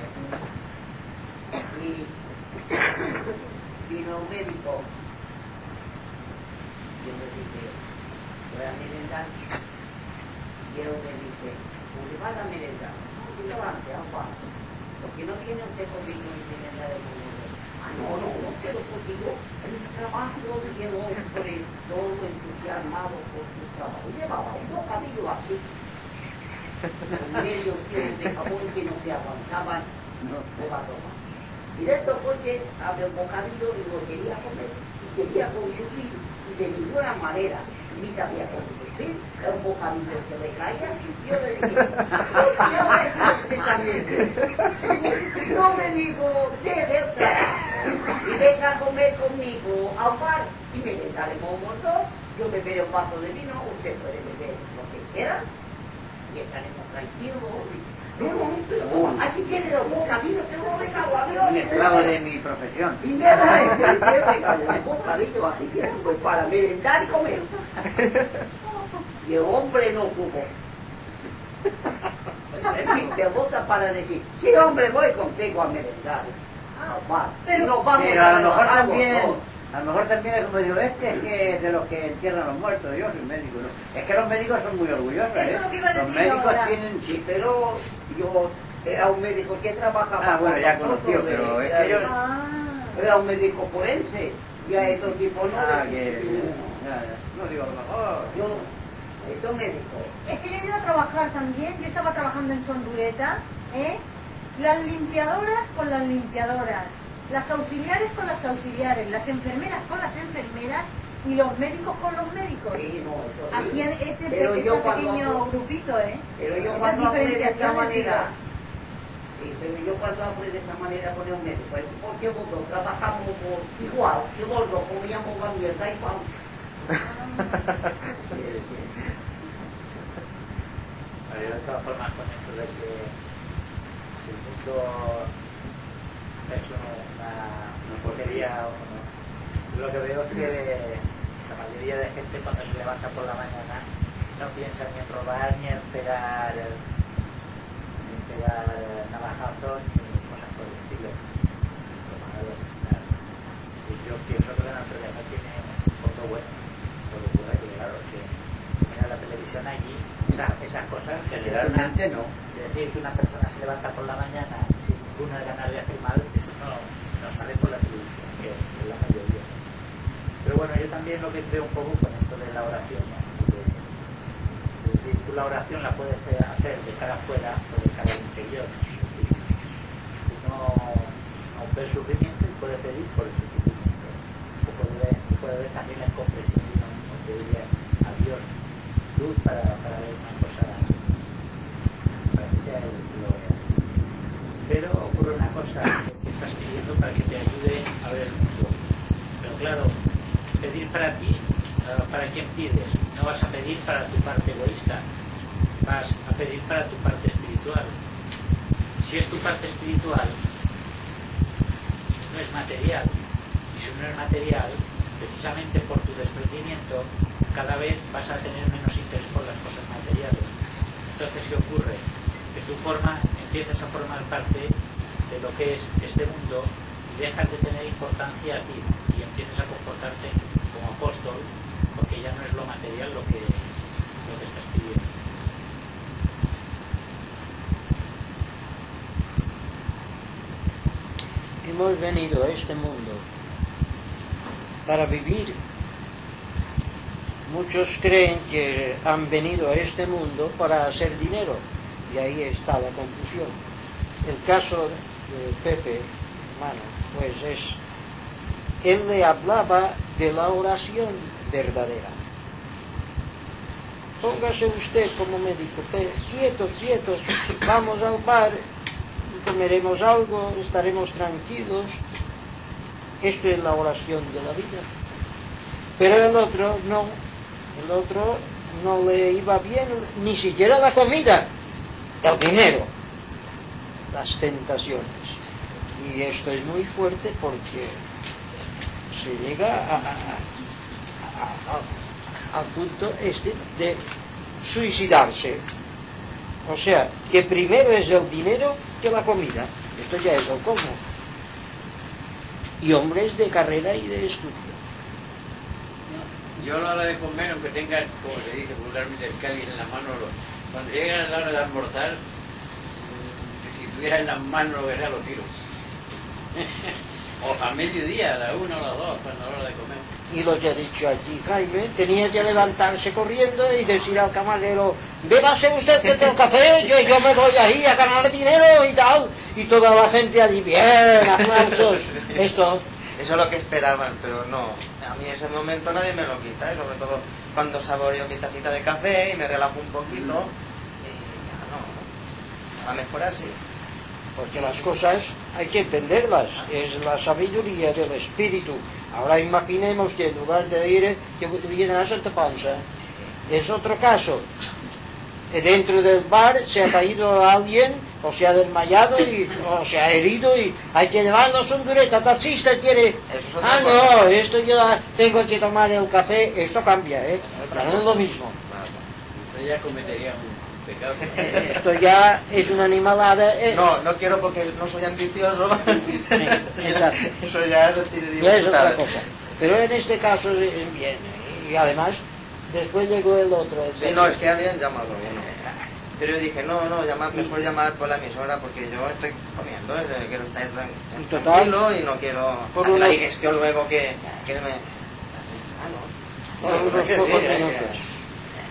y vino un médico. Yo me dije, voy a merendar. Y él me dice, ¿cómo vas a merendar? No, yo levante, agua. Porque no viene usted conmigo y merendar el mundo. Ah, no, no, no quiero contigo. En ese trabajo y el hombre todo entusiasmado por su trabajo. Llevaba un bocadillo así. Con medio kilo de jamón que no se aguantaban de la toma. Directo porque abre un bocadillo y lo quería comer y quería consumir y de ninguna manera ni sabía conducir, era un bocadillo que le caía. Yo le dije, yo me también. No me digo, deje el trabajo y venga a comer conmigo al bar y me sentaremos vosotros. Yo me beberé un vaso de vino, usted puede beber lo que quiera y estaremos tranquilos. No, no, pero aquí tiene los bocadillos, tengo un regalo a Dios. Un esclavo de mi profesión. Y me da el regalo de bocadillo, así que pues para merendar y comer. Y el hombre no supo. Te vota para decir, sí hombre, voy contigo a merendar. Pero, no vamos pero a lo mejor a también, a lo mejor también es como digo, este es que es de los que entierran a los muertos, yo soy médico, ¿no? Es que los médicos son muy orgullosos, eso ¿eh? es lo que iba a Los decir médicos ahora. tienen... Sí, pero yo era un médico que trabajaba. Ah, bueno, ya con conoció, nosotros, pero de- es que ellos... Ah, Era un médico forense y a esos tipos no Ah, les- que... ya, ya. No digo a lo mejor... Yo, Estos médicos. Es que yo he ido a trabajar también, yo estaba trabajando en Sondureta, ¿eh? Las limpiadoras con las limpiadoras, las auxiliares con las auxiliares, las enfermeras con las enfermeras y los médicos con los médicos. Sí, no, eso sí. Hacían ese, Pero ese yo pequeño cuando- grupito, ¿eh? Pero yo Esas cuando hablé de esta diferenciaciones, digo, manera, sí, pero yo cuando hablé de esta manera con el médico, es porque vosotros trabajamos por- igual, que vosotros comíamos la mierda y pan. Pero yo de todas formas con esto de que si el mundo ha hecho una, una porquería o no, yo lo que veo es que la mayoría de gente cuando se levanta por la mañana no piensa ni en robar ni en pegar ni en pegar navajazos ni cosas por el estilo, tomar o asesinar. Y yo pienso que la naturaleza tiene un fondo bueno, por lo que claro, si mira la televisión allí, esas, esas cosas Generalmente no. es decir, que una persona se levanta por la mañana sin ninguna ganas de hacer mal, eso no, no sale por la televisión, que es la mayoría. Pero bueno, yo también lo que creo un poco con esto de la oración, ¿no? Porque, es decir, tú la oración la puedes hacer de cara afuera o de cara al interior. Es decir, uno, uno ve el sufrimiento y puede pedir por ese sufrimiento. O puede ver, puede ver también la incomprensión de uno mismo, pedirle a Dios luz para, para ver una cosa, para que sea el que lo vea. Pero ocurre una cosa que estás pidiendo para que te ayude a ver el mundo. Pero claro, pedir para ti, ¿para quién pides? No vas a pedir para tu parte egoísta, vas a pedir para tu parte espiritual. Si es tu parte espiritual, no es material. Y si no es material, precisamente por tu desprendimiento, cada vez vas a tener menos interés por las cosas materiales. Entonces, ¿qué ocurre? Que tú forma, empiezas a formar parte de lo que es este mundo y dejas de tener importancia a ti y empiezas a comportarte como apóstol, porque ya no es lo material lo que, lo que estás pidiendo. Hemos venido a este mundo para vivir. Muchos creen que han venido a este mundo para hacer dinero, y ahí está la confusión. El caso de Pepe, hermano, pues es, él le hablaba de la oración verdadera. Póngase usted como médico, pero quietos, quietos, vamos al bar, comeremos algo, estaremos tranquilos. Esto es la oración de la vida. Pero el otro no. El otro no le iba bien ni siquiera la comida, el dinero, las tentaciones. Y esto es muy fuerte porque se llega a, a, a, a, al punto este de suicidarse. O sea, que primero es el dinero que la comida. Esto ya es el colmo. Y hombres de carrera y de estudio. Yo a la hora de comer, aunque tenga, como se dice vulgarmente, el cáliz en la mano, cuando llega la hora de almorzar, si tuviera en las manos lo que sea, lo tiro. O a mediodía, a la una o a las dos, cuando a la hora de comer. Y lo que ha dicho allí Jaime, tenía que levantarse corriendo y decir al camarero, bébase usted el café, que yo me voy ahí a ganar dinero y tal. Y toda la gente allí, bien, aplausos. Esto... Eso es lo que esperaban, pero no. A mí ese momento nadie me lo quita, ¿eh? Sobre todo cuando saboreo mi tacita de café y me relajo un poquito. Y ya no, va a mejorar, sí. Porque las cosas hay que entenderlas, es la sabiduría del espíritu. Ahora imaginemos que en lugar de ir, que vienen a Santa Panza, es otro caso. Dentro del bar se ha caído alguien, o se ha desmayado, y, o se ha herido, y hay que llevarlo a Sondureta, taxista quiere... Eso es otra Ah, cosa. no, esto yo tengo que tomar el café, esto cambia, ¿eh? Ya no es lo mismo. Usted ya cometería un pecado. Esto ya es una animalada. Eh. No, no quiero porque no soy ambicioso. Sí, exacto. Eso ya es decir, Ya es otra cosa. Pero en este caso es bien. Y además, después llegó el otro. El Sí, no, es que habían llamado uno. Pero yo dije, no, no, llamad, mejor llamar por la emisora porque yo estoy comiendo, eh, quiero estar tran- Y total, tranquilo y no quiero por hacer la unos- digestión luego que, que se me... Ah, no. por unos que sí, pocos eh, minutos.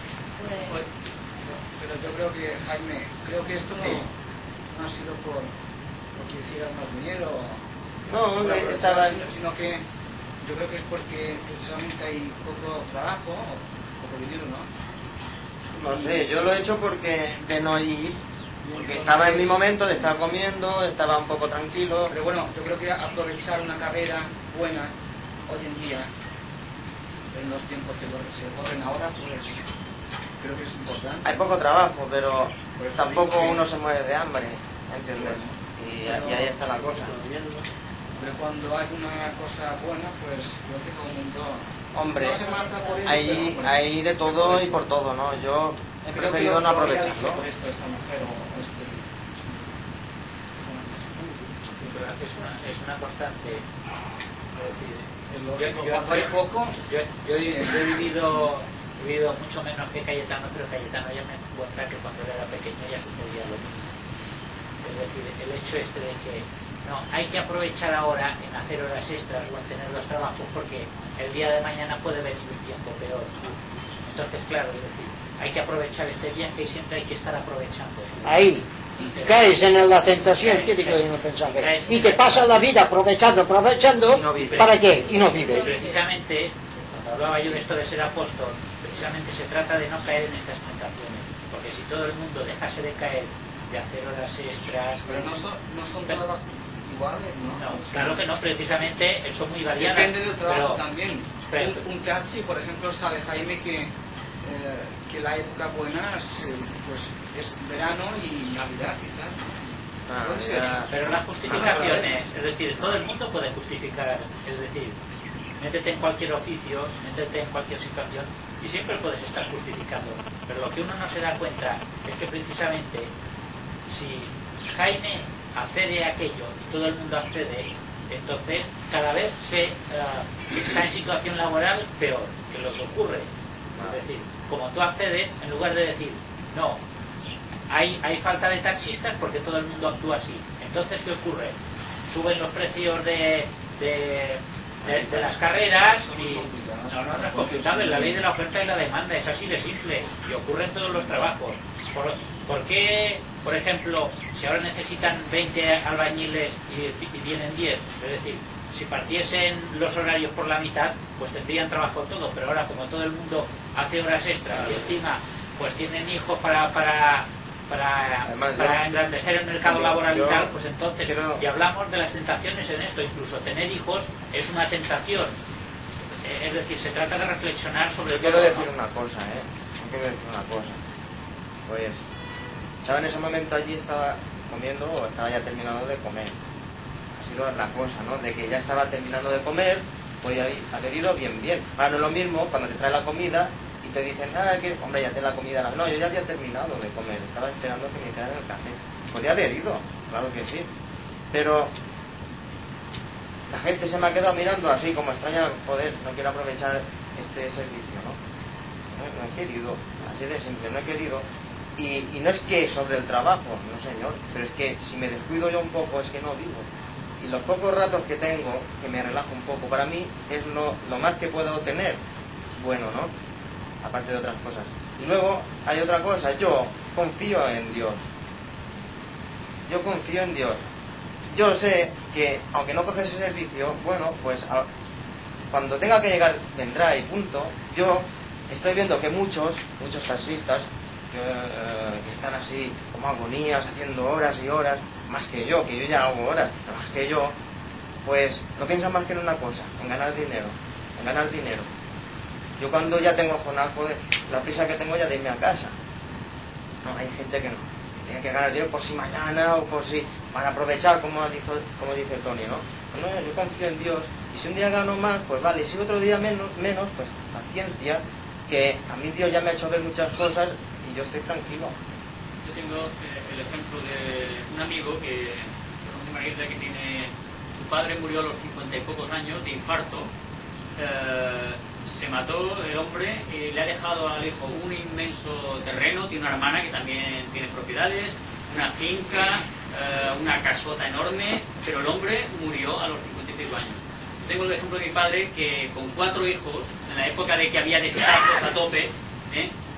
de... Pero yo creo que, Jaime, creo que esto no, no ha sido por porque hicieran más dinero, no, no, no estaba... sino, sino que yo creo que es porque precisamente hay poco trabajo, poco dinero, ¿no? No sé, yo lo he hecho porque de no ir, porque estaba en mi momento de estar comiendo, estaba un poco tranquilo. Pero bueno, yo creo que aprovechar una carrera buena hoy en día, en los tiempos que se corren ahora, pues creo que es importante. Hay poco trabajo, pero Pues tampoco sí. uno se muere de hambre, ¿entiendes? Y, y ahí está la cosa. Pero cuando hay una cosa buena, pues creo que todo el mundo... Hombre, no se mata por ello, hay, pero, hay de todo y por todo, ¿no? Yo he creo preferido que no lo- lo habría aprovecharlo. dicho por esto esta mujer o este... Pero es una, es una constante. Es decir, Es yo, lógico, yo- cuando hay poco... yo, yo he yo he vivido, he vivido mucho menos que Cayetano, pero Cayetano ya me cuenta que cuando él era pequeño ya sucedía lo mismo. Es decir, el hecho este de que no, hay que aprovechar ahora en hacer horas extras o en tener los trabajos porque el día de mañana puede venir un tiempo peor. Entonces, claro, es decir, hay que aprovechar este viaje y siempre hay que estar aprovechando. Ahí caes en la tentación, ¿qué digo yo no pensaba? Y te pasas la vida aprovechando, aprovechando, Y no vives. ¿para qué? Y no vives. Precisamente, cuando hablaba yo de esto de ser apóstol, precisamente se trata de no caer en estas tentaciones. Porque si todo el mundo dejase de caer, de hacer horas extras... Pero no son, no son todas iguales, ¿no? No, claro que no, precisamente son muy variadas. Depende del trabajo pero, también. pero- un, un taxi, por ejemplo, sabe Jaime que, eh, que la época buena es, eh, pues, es verano y Navidad, quizás. Ah, Puede ser. ya. Pero las justificaciones, es decir, todo el mundo puede justificar, es decir, métete en cualquier oficio, métete en cualquier situación y siempre puedes estar justificando. Pero lo que uno no se da cuenta es que precisamente si Jaime accede a aquello y todo el mundo accede, entonces cada vez se uh, está en situación laboral peor que lo que ocurre. Es decir, como tú accedes, en lugar de decir, no, hay, hay falta de taxistas porque todo el mundo actúa así. Entonces, ¿qué ocurre? Suben los precios de, de, de, de las carreras y... No, no, no es complicado, es la ley de la oferta y la demanda, es así de simple y ocurre en todos los trabajos. ¿Por, por qué, por ejemplo, si ahora necesitan veinte albañiles y, y vienen diez? Es decir, si partiesen los horarios por la mitad, pues tendrían trabajo todo, pero ahora como todo el mundo hace horas extras y encima pues tienen hijos para... para para, Además, para yo- engrandecer el mercado yo- laboral y yo tal, pues entonces, quiero- y hablamos de las tentaciones en esto, incluso tener hijos es una tentación. Eh, Es decir, se trata de reflexionar sobre Yo quiero todo, decir ¿no? una cosa, ¿eh? Yo quiero decir una cosa. Pues, estaba en ese momento allí, estaba comiendo o estaba ya terminando de comer. Ha sido la cosa, ¿no? De que ya estaba terminando de comer, podía haber ido bien, bien. Ahora no es lo mismo cuando te trae la comida y te dicen, ah, que, hombre, ya te la comida. No, yo ya había terminado de comer, estaba esperando que me hicieran el café. Podía haber ido, claro que sí. Pero la gente se me ha quedado mirando así como extraña, joder, no quiero aprovechar este servicio, ¿no? No, no he querido, así de simple, no he querido. Y, y no es que sobre el trabajo, no señor, pero es que si me descuido yo un poco es que no vivo. Y los pocos ratos que tengo, que me relajo un poco, para mí es lo, lo más que puedo tener. Bueno, ¿no? Aparte de otras cosas. Y luego hay otra cosa, yo confío en Dios. Yo confío en Dios. Yo sé que, aunque no coge ese servicio, bueno, pues a, cuando tenga que llegar, vendrá y punto. Yo estoy viendo que muchos, muchos taxistas, que, eh, que están así como agonías, haciendo horas y horas, más que yo, que yo ya hago horas, pero más que yo, pues no piensan más que en una cosa, en ganar dinero, en ganar dinero. Yo cuando ya tengo jornal, joder, la prisa que tengo ya de irme a casa. No, hay gente que no, que tiene que ganar dinero por si mañana o por si, para aprovechar, como dice, como dice Tony, ¿no? No, yo confío en Dios, y si un día gano más, pues vale, y si otro día menos, menos, pues paciencia, que a mí Dios ya me ha hecho ver muchas cosas y yo estoy tranquilo. Yo tengo eh, el ejemplo de un amigo que, una isla que tiene, su padre murió a los cincuenta y pocos años de infarto, eh, se mató el hombre y le ha dejado al hijo un inmenso terreno, tiene una hermana que también tiene propiedades, una finca, eh, una casota enorme, pero el hombre murió a los cincuenta y pico años. Tengo el ejemplo de mi padre que con cuatro hijos, en la época de que había destacos a tope, ¿eh?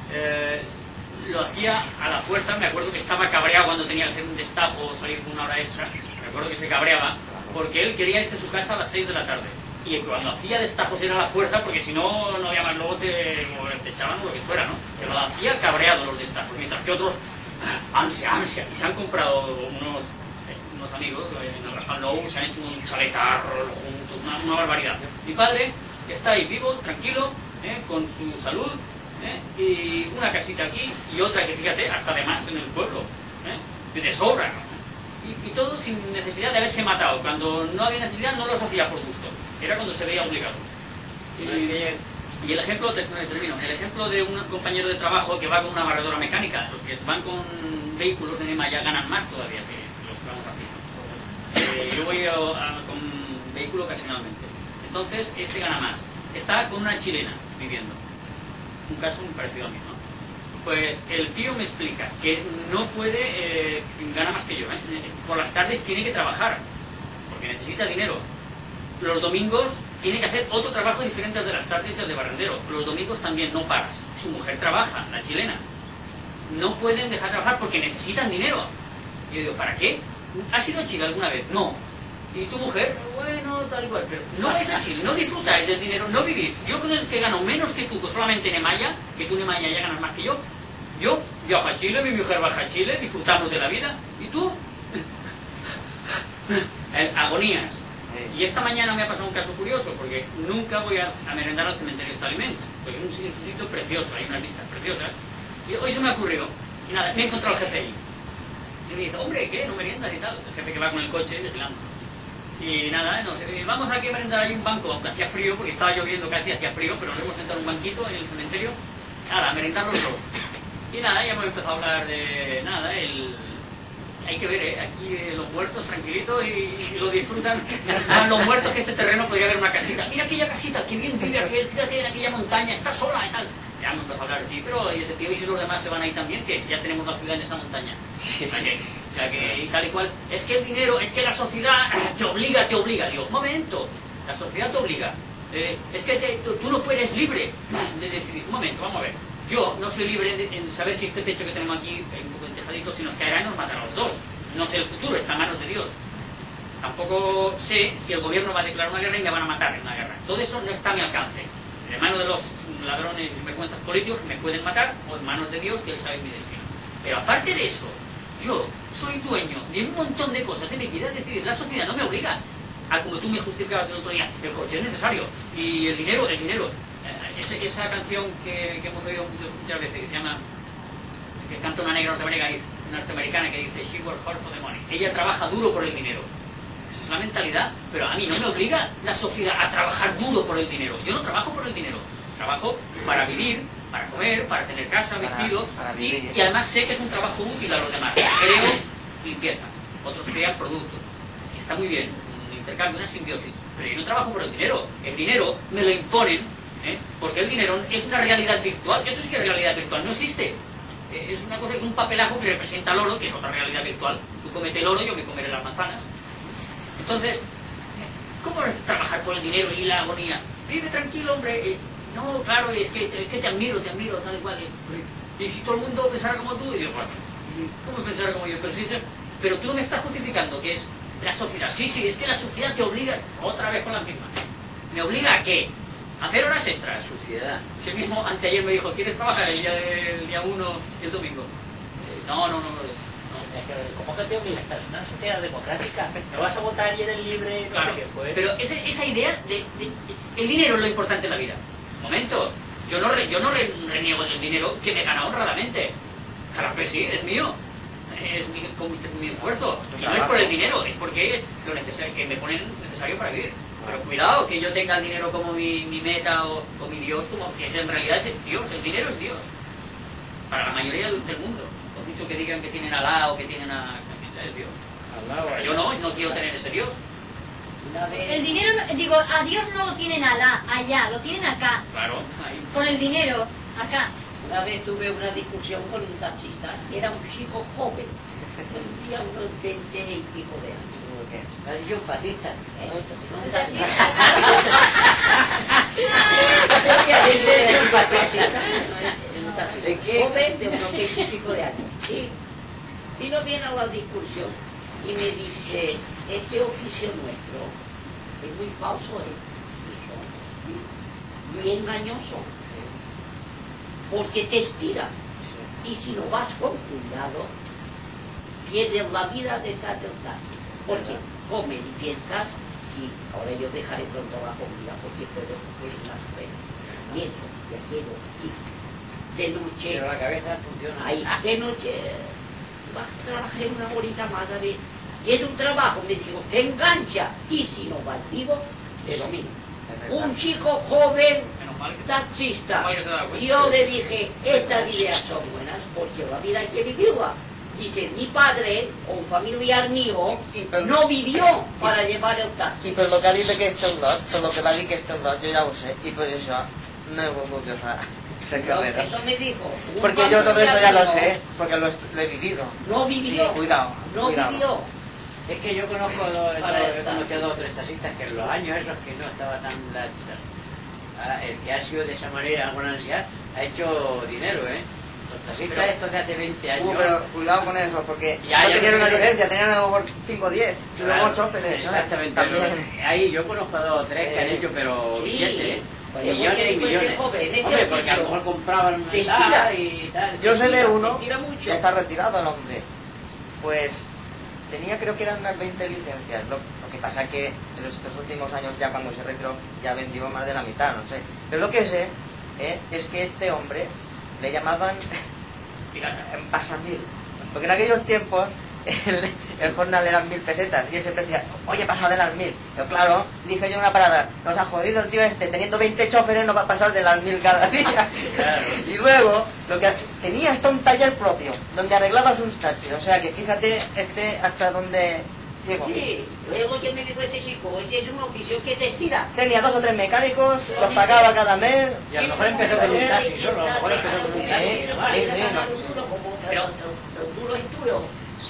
eh, lo hacía a la fuerza. Me acuerdo que estaba cabreado cuando tenía que hacer un destajo o salir con una hora extra. Me acuerdo que se cabreaba porque él quería irse a su casa a las seis de la tarde. Y cuando hacía destajos era a la fuerza, porque si no, no había más, luego te, te echaban o lo que fuera, ¿no? Pero lo hacía cabreado los destajos, mientras que otros, ansia, ansia. Y se han comprado unos, eh, unos amigos en el Rajal Low, se han hecho un chaletarro juntos, una, una barbaridad. Mi padre está ahí vivo, tranquilo, ¿eh? Con su salud, ¿eh? Y una casita aquí y otra que, fíjate, hasta de más en el pueblo, ¿eh? De sobra, ¿no? Y, y todo sin necesidad de haberse matado. Cuando no había necesidad no los hacía por gusto, era cuando se veía obligado. Y, y el ejemplo, te, termino, el ejemplo de un compañero de trabajo que va con una barredora mecánica. Los que van con vehículos en E M A ya ganan más todavía que los que vamos a pie. Eh, yo voy a, a, con vehículo ocasionalmente. Entonces, este gana más. Está con una chilena viviendo. Un caso muy parecido a mí, ¿no? Pues el tío me explica que no puede, eh, gana más que yo, ¿eh? Por las tardes tiene que trabajar, porque necesita dinero. Los domingos tiene que hacer otro trabajo diferente al de las tardes y al de barrendero. Los domingos también no paras. Su mujer trabaja, la chilena. No pueden dejar de trabajar porque necesitan dinero. Y yo digo, ¿para qué? ¿Has ido a Chile alguna vez? No. ¿Y tu mujer? Bueno, tal igual. Pero no vais a Chile, no disfrutáis del dinero, no vivís. Yo con el que gano menos que tú, solamente en Emaya, que tú en Emaya ya ganas más que yo, yo viajo a Chile, mi mujer baja a Chile, disfrutamos de la vida. ¿Y tú? El, agonías. Y esta mañana me ha pasado un caso curioso, porque nunca voy a, a merendar al cementerio Stalimens, porque es un, es un sitio precioso, hay unas vistas preciosas. Y hoy se me ha ocurrido, y nada, me he encontrado al jefe ahí. Y me dice, hombre, ¿qué? ¿No meriendas y tal? El jefe que va con el coche vigilando. Y nada, no sé, vamos aquí a merendar ahí un banco, aunque hacía frío, porque estaba lloviendo casi, hacía frío, pero nos hemos sentado en un banquito en el cementerio. Nada, a merendar los dos. Y nada, ya hemos empezado a hablar de nada, el... Hay que ver, ¿eh? Aquí eh, los muertos tranquilitos y, y lo disfrutan. Ah, los muertos que este terreno podría haber una casita. Mira aquella casita, que bien vive aquel, fíjate en aquella montaña, está sola y tal. Ya hemos empezado a hablar, sí, pero y ese tío, y si los demás se van ahí también, que ya tenemos la ciudad en esa montaña. O sea que, o sea que y tal y cual. Es que el dinero, es que la sociedad te obliga, te obliga. Digo, un momento, la sociedad te obliga. Eh, es que te, tú, tú no eres libre de decidir. Un momento, vamos a ver. Yo no soy libre de, en saber si este techo que tenemos aquí, un poco entejadito, si nos caerá y nos matará a los dos. No sé el futuro, está en manos de Dios. Tampoco sé si el gobierno va a declarar una guerra y me van a matar en una guerra. Todo eso no está a mi alcance. En manos de los ladrones y sinvergüenzas políticos me pueden matar, o en manos de Dios, que Él sabe mi destino. Pero aparte de eso, yo soy dueño de un montón de cosas de mi vida, es decir, la sociedad no me obliga. A como tú me justificabas el otro día, el coche es necesario, y el dinero, el dinero. Esa, esa canción que, que hemos oído muchas, muchas veces, que se llama, que canta una negra norteamericana, norteamericana que dice She works hard for the money. Ella trabaja duro por el dinero. Esa es la mentalidad, pero a mí no me obliga la sociedad a trabajar duro por el dinero. Yo no trabajo por el dinero, trabajo para vivir, para comer, para tener casa, vestido, para, para y, y además sé que es un trabajo útil a los demás. Creo limpieza, otros crean productos, y está muy bien, un intercambio, una simbiosis, pero yo no trabajo por el dinero. El dinero me lo imponen, ¿eh? Porque el dinero es una realidad virtual. Eso sí que es realidad virtual, no existe. Eh, es una cosa, es un papelajo que representa el oro, que es otra realidad virtual. Tú comete el oro, yo me comeré las manzanas. Entonces, ¿cómo es trabajar por el dinero y la agonía? Vive tranquilo, hombre. Eh, no, claro, es que, es que te admiro, te admiro, tal y cual. Y, y si todo el mundo pensara como tú, y digo, bueno, ¿cómo pensara como yo? Pero, si es, pero tú me estás justificando que es la sociedad. Sí, sí, es que la sociedad te obliga, otra vez con la misma. ¿Me obliga a qué? Hacer horas extras. Suciedad. Ese mismo anteayer me dijo, ¿quieres trabajar el día, el día uno y el domingo? Eh, no, no, no, no. ¿Cómo que te obligas? Es una sociedad democrática. No vas a votar y eres libre, no claro, sé qué. Pues. Pero ese, esa idea de, de... El dinero es lo importante en la vida. Un momento. Yo no, re, yo no re, reniego del dinero que me gana honradamente. Claro que sí, es mío. Es mi, con mi, mi esfuerzo. Y no es por el dinero, es porque es lo necesario, que me ponen necesario para vivir. Pero cuidado, que yo tenga el dinero como mi, mi meta o, o mi Dios, como que en realidad es Dios, el dinero es Dios. Para la mayoría del, del mundo. Por mucho que digan que tienen a Alá o que tienen a... es Dios. Pero yo no, no quiero tener ese Dios. El dinero, digo, a Dios no lo tienen Alá, allá, lo tienen acá. Claro, ahí. Con el dinero, acá. Una vez tuve una discusión con un taxista, era un chico joven, tendría unos veinte y pico de años. ¿Me has dicho un fascista? ¿Eh? Un taxista. Un taxista. joven de unos veinte y pico de años. Y, y nos viene a la discusión y me dice, este oficio nuestro es muy falso, ¿eh? Muy engañoso, porque te estira, y si no vas con cuidado, pierdes la vida detrás del taxi, porque comes y piensas, sí, ahora yo dejaré pronto la comida porque puedo coger las penas, y eso, y aquello, y de noche, pero la cabeza funciona. Ahí, de noche, vas a trabajar una horita más, a ver, y es un trabajo, me dijo, te engancha, y si no vas vivo, te domina. Un chico joven, taxista, y yo le dije, estas ideas son buenas porque la vida hay que vivirla. Dice, mi padre o un familiar mío no vivió para llevar el taxi. I per lo que ha dit aquest Eudot, per lo que va dir aquest Eudot, jo ja ho sé, i per això no he volgut que fa esa carrera. Eso me dijo. Porque yo todo eso ya lo sé, porque lo, lo he vivido. No vivió. Sí, cuidado, no cuidado. vivió. Es que yo conozco dos, dos, he conocido dos o tres taxistas que en los años esos que no estaba tan... La, la, el que ha sido de esa manera con ansiedad ha hecho dinero, ¿eh? Los taxistas pero, estos de hace veinte años... Uh, pero cuidado con eso, porque ya, no ya tenían no una sé, licencia, tenían a lo mejor cinco o diez, y claro, luego choferes. Exactamente. También. Ahí yo conozco a dos o tres sí. que han hecho, pero sí. billetes, ¿eh? Oye, millones y millones. Joven, Hombre, porque a lo mejor compraban un mensaje y tal. Yo sé de uno, ya está retirado el hombre, pues tenía, creo que eran unas veinte licencias. Lo, lo que pasa que en estos últimos años, ya cuando se retiró, ya vendió más de la mitad, no sé. Pero lo que sé eh, es que este hombre le llamaban en pasamil, porque en aquellos tiempos el, el jornal eran mil pesetas y él siempre decía, oye, pasado de las mil. Pero claro, dije yo en una parada, nos ha jodido el tío este, teniendo veinte choferes no va a pasar de las mil cada día. Claro. Y luego, lo que tenía hasta un taller propio, donde arreglaba sus taxis, o sea que fíjate este hasta donde llegó. Sí, luego que me dijo este chico, este es un oficio que te estira. Tenía dos o tres mecánicos, los pagaba cada mes. Y a lo mejor empezó con un taxi solo, a lo mejor empezó con un taxi. Pero duro es duro.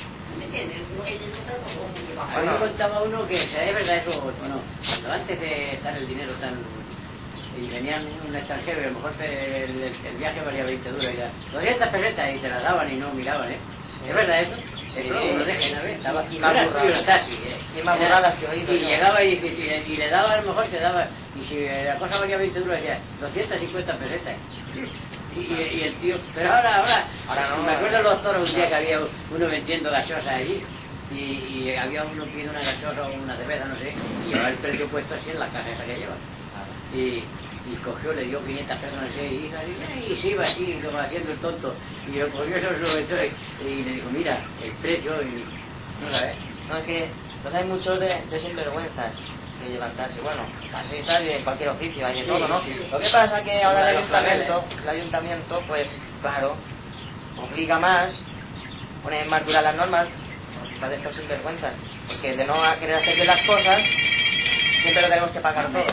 A mí me contaba uno que, o sea, es verdad eso, bueno, cuando antes de estar el dinero tan... y venían un extranjero y a lo mejor te, el, el viaje valía veinte duros ya, doscientas pesetas y te las daban y no miraban, ¿eh? Sí. ¿Es verdad eso? Sí, sí. No lo dejen a ver, estaba y más burradas, taxi, ¿eh? Y más burradas que oído. Y yo. Llegaba y, y, le, y le daba, a lo mejor te daba, y si la cosa valía veinte duros decía, doscientas cincuenta pesetas. Y, y el tío, pero ahora, ahora, ahora no, me acuerdo de los toros un día que había uno vendiendo gaseosas allí y, y había uno pidiendo una gaseosa o una cerveza, no sé, y llevaba el precio puesto así en la caja esa que lleva. Y, y cogió, le dio quinientas pesos, no sé, y, y, y se iba así, como haciendo el tonto. Y lo cogió eso, y, y le dijo, mira, el precio, y no sabes. No, es que no hay muchos de, de sinvergüenzas de levantarse, bueno, taxistas de cualquier oficio, hay de sí, todo, ¿no? Sí. Lo que pasa es que ahora el ayuntamiento, el ayuntamiento, pues, claro, obliga más, pone más duras las normas para de estos sinvergüenzas, porque de no querer hacer bien las cosas, siempre lo tenemos que pagar todos.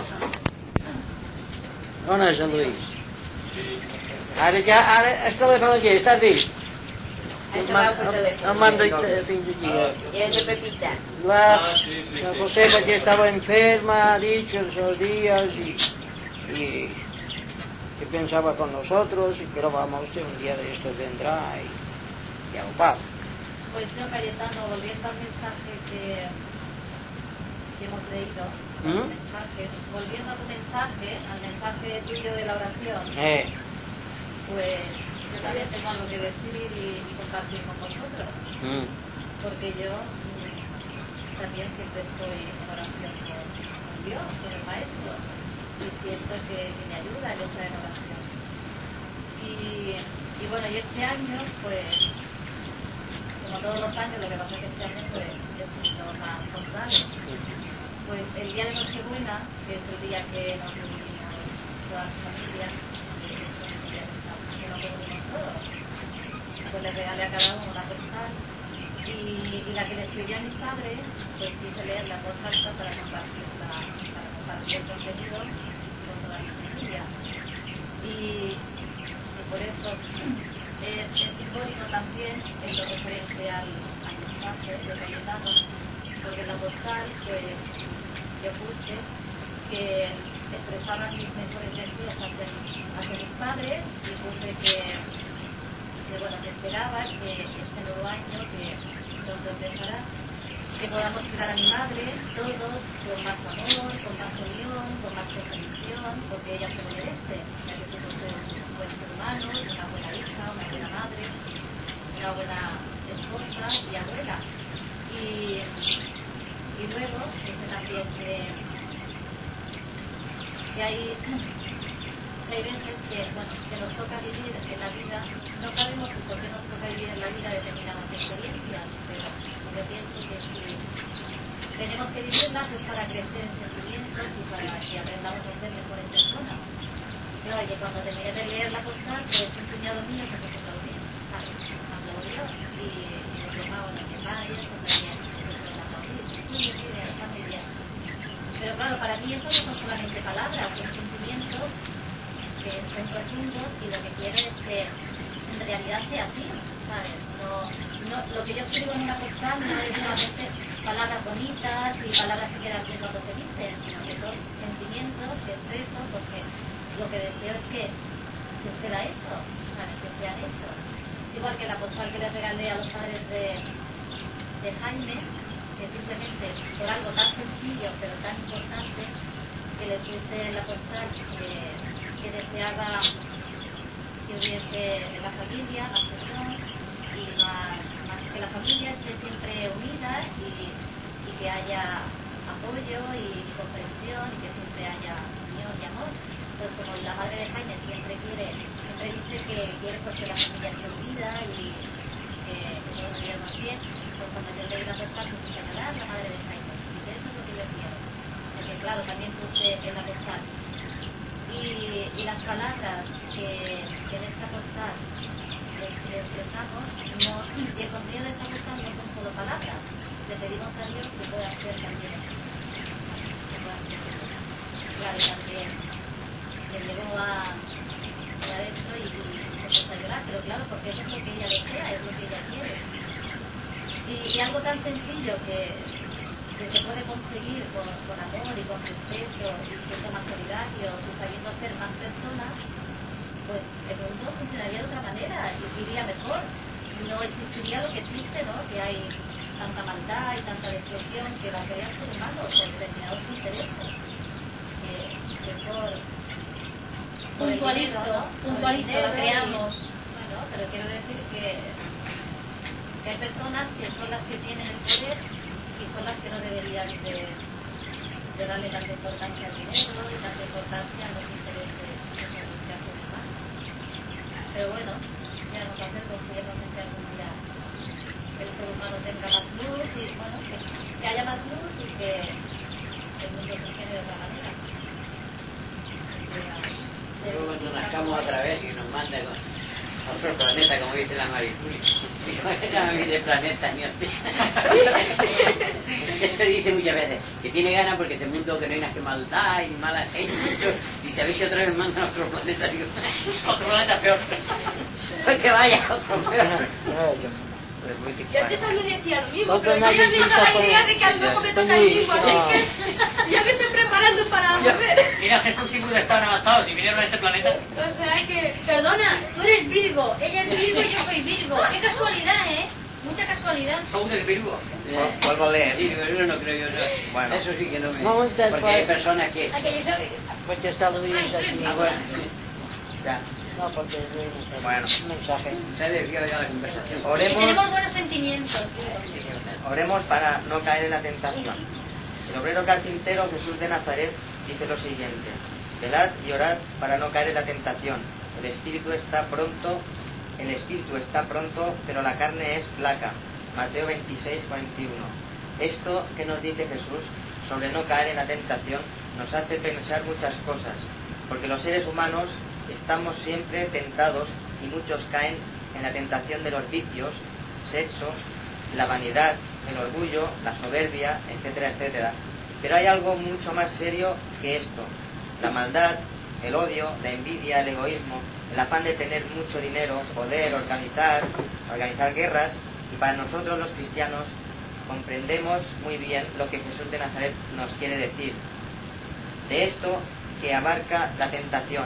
No, no, Jean Luis. Ara ja, ara el telèfon aquí, estàs vist? Això va per telèfon. El mando fins aquí. I és de Pepita. La, ah, sí, sí, la Josefa que estaba enferma, ha dicho esos días y, y que pensaba con nosotros, pero vamos, que un día de estos vendrá y, y ocupado. Pues yo, Cayetano, volviendo al mensaje que, que hemos leído, ¿Mm? mensaje, volviendo a tu mensaje, al mensaje tuyo de la oración, eh. pues yo también tengo algo que decir y, y compartir con vosotros, mm. porque yo también siempre estoy en oración con, con Dios, con el Maestro, y siento que, que me ayuda en esa oración. Y, y bueno, y este año, pues, como todos los años, lo que pasa es que este año pues, he sido más constante. Pues el día de Nochebuena, que es el día que nos reunimos toda la familia, que es el día que nos reunimos todos, pues les regalé a cada uno una postal. Y, y la que le escribí a mis padres, pues quise leerla en voz alta para compartirla, para compartir el contenido con toda mi familia. Y, y por eso es, es simbólico también en lo referente al, al mensaje de Cayetano, porque en la postal, pues yo puse que expresaba mis mejores deseos hacia, hacia mis padres y puse que, que, bueno, que esperaba que este nuevo año, que pronto empezará, que podamos cuidar a mi madre, todos, con más amor, con más unión, con más comprensión, porque ella se lo merece, ya que somos un buen ser humano, una buena hija, una buena madre, una buena esposa y abuela. Y, y luego, puse también que, que hay, que hay veces que, bueno, que nos toca vivir en la vida, no sabemos por qué nos toca vivir en la vida determinadas experiencias, pero yo pienso que si tenemos que vivirlas es para crecer en sentimientos y para que aprendamos a ser mejores personas. Y claro, que cuando terminé de leer la postal, pues un cuñado mío se puso a aplaudir, aplaudió y, y me dijo, bueno, mi madre, eso también se puso a aplaudir. Sí, sí, está muy bien. Pero claro, para mí eso no son solamente palabras, son sentimientos que son profundos y lo que quiero es que en realidad sea así, ¿sabes? No, no, lo que yo escribo en una postal no es solamente palabras bonitas y palabras que quedan bien cuando se dicen, sino que son sentimientos que expreso porque lo que deseo es que suceda eso, ¿sabes? Que sean hechos. Es igual que la postal que le regalé a los padres de, de Jaime, que simplemente por algo tan sencillo pero tan importante, que le puse en la postal que, que deseaba que hubiese en la familia más unión y más, más que la familia esté siempre unida y, y que haya apoyo y, y comprensión y que siempre haya unión y amor. Pues como la madre de Jaime siempre quiere, siempre dice que quiere pues, que la familia esté unida y que, que todo nos lleve más bien, pues cuando yo leí la postal se puso a llorar la madre de Jaime. Y que eso es lo que yo quiero. Porque claro, también puse en la postal. Y, y las palabras que, que en esta postal les, les expresamos, no, y el contenido de esta postal no son solo palabras. Le pedimos a Dios que puedan ser también hechos. Que puedan ser hechos. Claro, también le llegó a, a adentro y, y se puso a llorar, pero claro, porque eso es lo que ella desea, es lo que ella quiere. Y, y algo tan sencillo que, que se puede conseguir con, con amor y con respeto y siendo más solidarios y sabiendo ser más personas, pues el mundo funcionaría de otra manera y iría mejor. No existiría lo que existe, ¿no? Que hay tanta maldad y tanta destrucción que la crea el ser humano por determinados intereses. Que, que es por, por puntualizo, el dinero, ¿no? puntualizo, lo creamos. Y, bueno, pero quiero decir que, que hay personas que son las que tienen el poder y son las que no deberían de, de darle tanta importancia al dinero y tanta importancia a los intereses de los que hacen más. Pero bueno, ya vamos a hacer, confiemos en que algún día el ser humano tenga más luz y bueno, que, que haya más luz y que el mundo funcione de otra manera. Luego cuando nazcamos otra vez y nos manda a otro planeta, como dice la Maricuri. No me viene planeta ni hostia. Eso dice muchas veces, que tiene ganas porque este mundo que no hay nada que maldad y mala gente. Dice, a ver si otra vez mandan a otro planeta. Digo, otro planeta peor. Pues que vaya a otro peor. Yo es que esa me decía lo mismo, pero yo ya me hizo la idea de que a lo mejor me toca el mismo, así que ya me estoy preparando para volver. Mira, Jesús y Buda estaban avanzados y vinieron a este planeta. O sea que... Perdona, tú eres Virgo, ella es Virgo y yo soy Virgo. Qué casualidad, ¿eh? Mucha casualidad. Son de Virgo. Vuelvo a leer. Sí, yo no creo yo. No. Bueno. Eso sí que no me... Vamos a intentar- Porque hay personas que... Pues ya está Luis aquí. Ah, bueno. Ya. No, porque es Luis, no sé. Bueno. Un mensaje. Se ha desviado ya la conversación. Que Oremos, tenemos buenos sentimientos. oremos para no caer en la tentación. El obrero carpintero Jesús de Nazaret dice lo siguiente: velad y orad para no caer en la tentación. El espíritu está pronto, el espíritu está pronto, pero la carne es flaca. Mateo veintiséis, cuarenta y uno. Esto que nos dice Jesús sobre no caer en la tentación nos hace pensar muchas cosas, porque los seres humanos estamos siempre tentados y muchos caen en la tentación de los vicios, sexo, la vanidad, el orgullo, la soberbia, etcétera, etcétera. Pero hay algo mucho más serio que esto: la maldad, el odio, la envidia, el egoísmo, el afán de tener mucho dinero, poder, organizar, organizar guerras. Y para nosotros los cristianos comprendemos muy bien lo que Jesús de Nazaret nos quiere decir. De esto que abarca la tentación.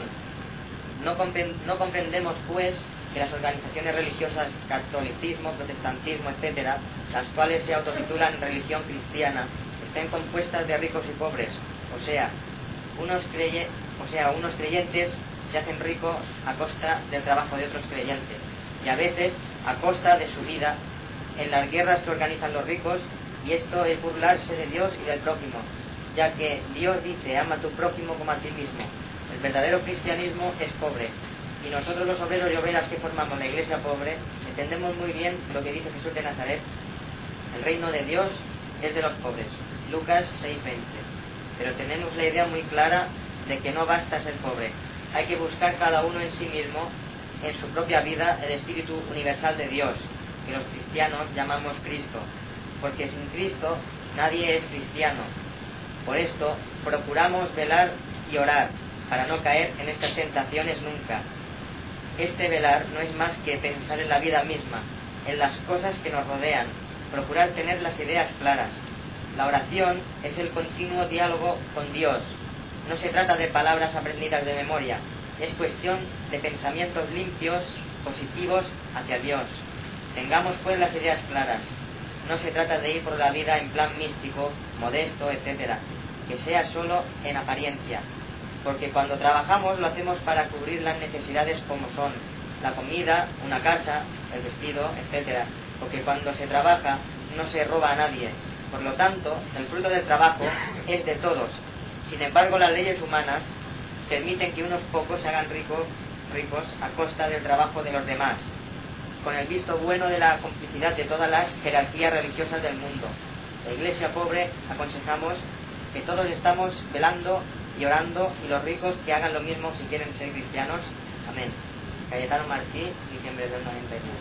No, compre no comprendemos, pues, que las organizaciones religiosas, catolicismo, protestantismo, etcétera, las cuales se autotitulan religión cristiana, estén compuestas de ricos y pobres, o sea, unos, creye o sea, unos creyentes se hacen ricos a costa del trabajo de otros creyentes, y a veces a costa de su vida, en las guerras que organizan los ricos, y esto es burlarse de Dios y del prójimo, ya que Dios dice, ama a tu prójimo como a ti mismo. El verdadero cristianismo es pobre, y nosotros los obreros y obreras que formamos la iglesia pobre, entendemos muy bien lo que dice Jesús de Nazaret: el reino de Dios es de los pobres. Lucas seis veinte. Pero tenemos la idea muy clara de que no basta ser pobre. Hay que buscar cada uno en sí mismo, en su propia vida, el espíritu universal de Dios, que los cristianos llamamos Cristo, porque sin Cristo nadie es cristiano. Por esto procuramos velar y orar, para no caer en estas tentaciones nunca. Este velar no es más que pensar en la vida misma, en las cosas que nos rodean, procurar tener las ideas claras. La oración es el continuo diálogo con Dios. No se trata de palabras aprendidas de memoria, es cuestión de pensamientos limpios, positivos hacia Dios. Tengamos pues las ideas claras. No se trata de ir por la vida en plan místico, modesto, etcétera, que sea solo en apariencia, porque cuando trabajamos lo hacemos para cubrir las necesidades como son la comida, una casa, el vestido, etcétera, porque cuando se trabaja no se roba a nadie. Por lo tanto, el fruto del trabajo es de todos. Sin embargo, las leyes humanas permiten que unos pocos se hagan ricos, ricos a costa del trabajo de los demás, con el visto bueno de la complicidad de todas las jerarquías religiosas del mundo. La iglesia pobre aconsejamos que todos estamos velando y orando, y los ricos que hagan lo mismo si quieren ser cristianos. Amén. Cayetano Martí, diciembre del noventa y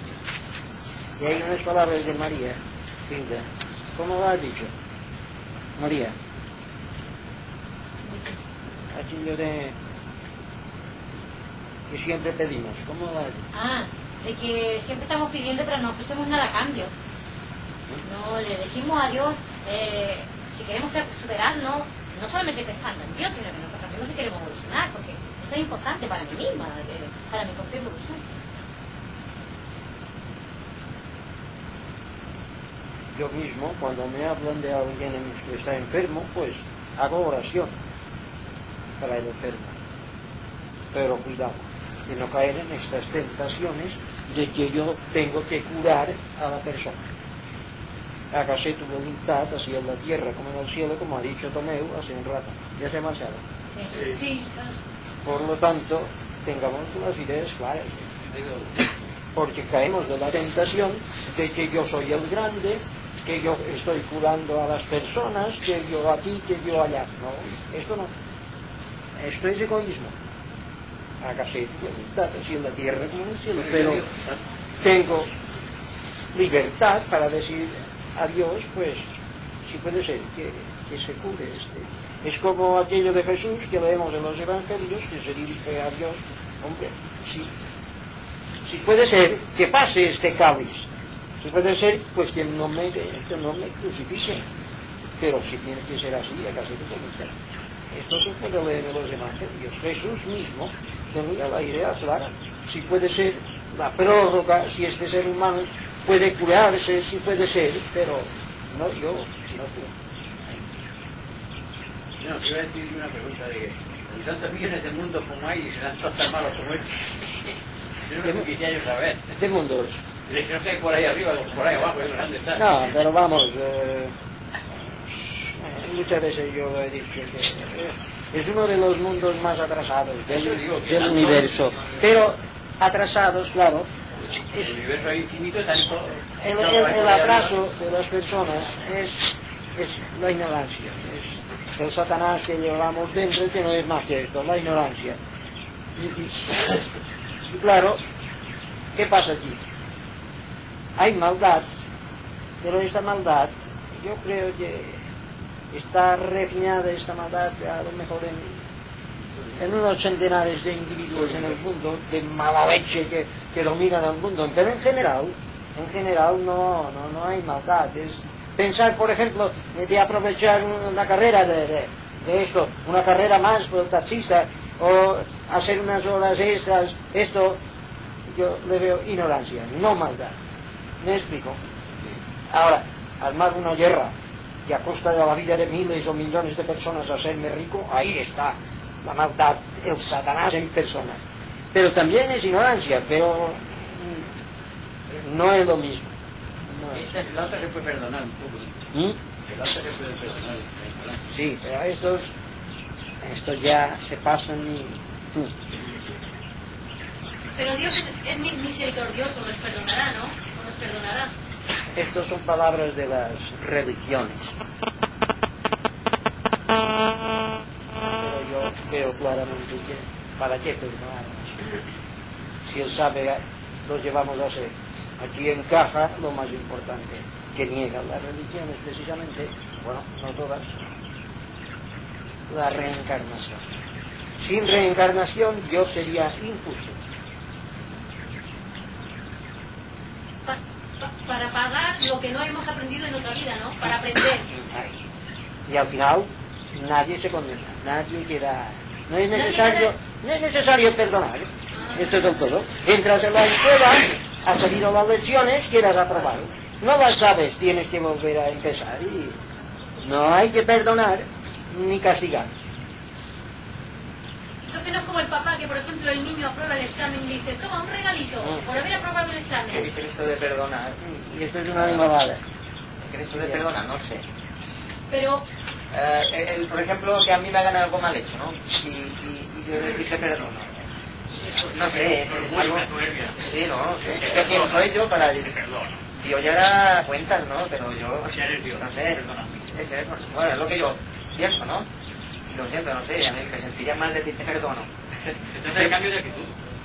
nueve. Y hay unas palabras de María. Fíjate, ¿cómo lo has dicho? María. Aquello de que siempre pedimos. ¿Cómo lo has dicho? Ah, de que siempre estamos pidiendo pero no ofrecemos nada a cambio. No le decimos a Dios, eh, si queremos superarnos, no solamente pensando en Dios, sino que nosotros mismos si queremos evolucionar, porque eso es importante para mí misma, para mi propia evolución. Yo mismo, cuando me hablan de alguien que está enfermo, pues hago oración para el enfermo. Pero cuidado, de no caer en estas tentaciones de que yo tengo que curar a la persona. Hágase tu voluntad, así en la tierra como en el cielo, como ha dicho Tomeu hace un rato. ¿Ya se ha marchado? Sí. Sí. Por lo tanto, tengamos las ideas claras. Porque caemos de la tentación de que yo soy el grande, que yo estoy curando a las personas, que yo aquí, que yo allá. No, esto no. Esto es egoísmo. Hágase tu voluntad, así en la tierra como en el cielo. Pero tengo libertad para decir a Dios, pues, si puede ser que, que se cure este. Es como aquello de Jesús que leemos en los evangelios, que se dirige a Dios, hombre, si, si puede ser que pase este cáliz, si puede ser, pues que no me, que no me crucifiquen, pero si tiene que ser así, acaso tu voluntad. Esto se puede leer en los evangelios. Jesús mismo tenía la idea clara. Si puede ser la prórroga, si este ser humano puede curarse, si puede ser, pero no yo, sino tú. No, te iba a decir una pregunta de que con tantos millones de mundos como hay y serán todos tan malos como este. Yo no quisiera yo saber. ¿De mundos? No sé, por ahí arriba, por ahí abajo, ¿dónde están? No, pero vamos, eh, muchas veces yo lo he dicho, que eh, es uno de los mundos más atrasados del, digo, del universo. Pero atrasados, claro. Es, el universo es infinito, tanto. El, el, el atraso de las personas es, es la ignorancia. Es el Satanás que llevamos dentro, que no es más que esto, la ignorancia. Y, y claro, ¿qué pasa aquí? Hay maldad, pero esta maldad, yo creo que está refinada, esta maldad a lo mejor en, en unos centenares de individuos en el mundo, de mala leche que, que dominan el mundo, pero en general, en general no, no, no hay maldad. Es pensar, por ejemplo, de aprovechar una carrera de, de, de esto, una carrera más por el taxista, o hacer unas horas extras, esto yo le veo ignorancia, no maldad. ¿Me explico? Ahora, armar una guerra y a costa de la vida de miles o millones de personas hacerme rico, ahí está la maldad, el Satanás en persona. Pero también es ignorancia, pero no es lo mismo. No es. La otra se puede perdonar un poco. ¿Mm? La otra se puede perdonar. Sí, pero estos, estos ya se pasan y... Pero Dios es, es misericordioso, nos perdonará, ¿no? ¿O nos perdonará? Estas son palabras de las religiones. Pero yo veo claramente que ¿para qué perdonarnos? Si Él sabe, lo llevamos a hacer. Aquí encaja lo más importante, que niegan las religiones precisamente, bueno, no todas, la reencarnación. Sin reencarnación yo sería injusto. Pa, pa, para pagar lo que no hemos aprendido en otra vida, ¿no? Para aprender. Y al final nadie se condena, nadie queda... No es necesario, no es necesario perdonar. Esto es del todo. Entras en la escuela, has salido las lecciones, quedas aprobado. No las sabes, tienes que volver a empezar. Y no hay que perdonar ni castigar. Entonces no es como el papá que, por ejemplo, el niño aprueba el examen y le dice, toma un regalito por haber aprobado el examen. ¿Qué dice esto de perdonar? Y esto es una animalada. ¿Qué dice esto de perdonar? No sé. Pero... Eh, el, por ejemplo, que a mí me hagan algo mal hecho, ¿no? Y, y, y yo decirte perdono. No sé, es, es algo... Sí, ¿no? Es que quién soy yo para... Dios ya da cuentas, ¿no? Pero yo... No sé, es eso. Bueno, es lo que yo pienso, ¿no? Lo siento, no sé, a mí me sentiría mal decirte perdono. Se trata de cambio de actitud.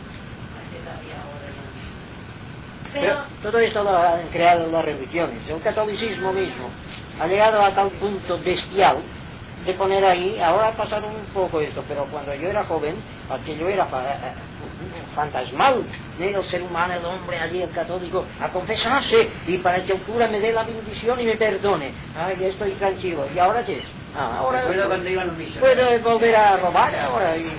Pero todo esto lo han creado las religiones. El catolicismo mismo ha llegado a tal punto bestial de poner ahí, ahora ha pasado un poco esto, pero cuando yo era joven, aquello era fantasmal, el ser humano, el hombre allí, el católico, a confesarse, y para que el cura me dé la bendición y me perdone. Ay, ya estoy tranquilo. ¿Y ahora qué? Ah, ahora puedo volver a robar ahora. Y...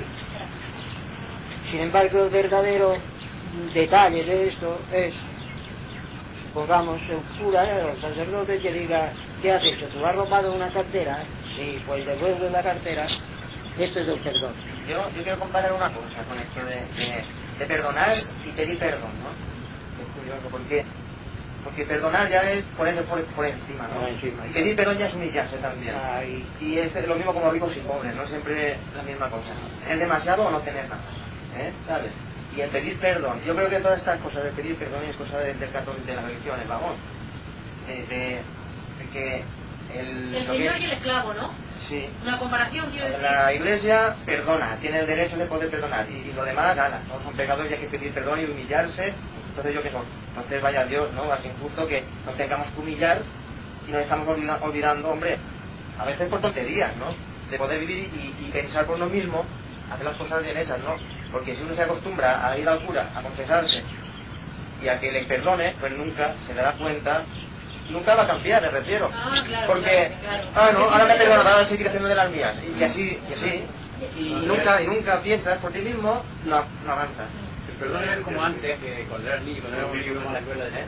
Sin embargo, el verdadero detalle de esto es, supongamos, el cura, el sacerdote que diga, ¿qué has hecho? ¿Tú has robado una cartera? Sí, pues devuelve la cartera. Esto es el perdón. Yo, yo quiero comparar una cosa con esto de, de, de perdonar y pedir perdón, ¿no? Es curioso, porque, porque perdonar ya es ponerse por, por encima, ¿no? Encima, y pedir perdón ya es humillarse también. Ay. Y es lo mismo como ricos y pobres, no siempre la misma cosa. Tener demasiado o no tener nada, ¿eh? ¿Sabes? Y el pedir perdón, yo creo que todas estas cosas de pedir perdón es cosa de, del católico, de las religiones, vamos. De, de, de que el... El Señor y el esclavo, ¿no? Sí. Una comparación, quiero decir. La Iglesia perdona, tiene el derecho de poder perdonar, y, y lo demás, nada, todos son pecadores y hay que pedir perdón y humillarse. Entonces yo qué son, entonces vaya Dios, ¿no? Es injusto que nos tengamos que humillar y nos estamos olvida, olvidando, hombre, a veces por tonterías, ¿no? De poder vivir y, y pensar por uno mismo, hacer las cosas bien hechas, ¿no? Porque si uno se acostumbra a ir al cura, a confesarse y a que le perdone, pues nunca se dará cuenta, nunca va a cambiar, me refiero. Ah, claro, porque, claro, claro. ah, no, ahora me perdono, ahora seguir haciendo de las mías. Y, y así, y así. Y, y nunca, y nunca piensas por ti mismo, no, no avanzas. El perdón es como antes, que cuando eras niño, cuando era un niño, iba a la escuela, ¿eh?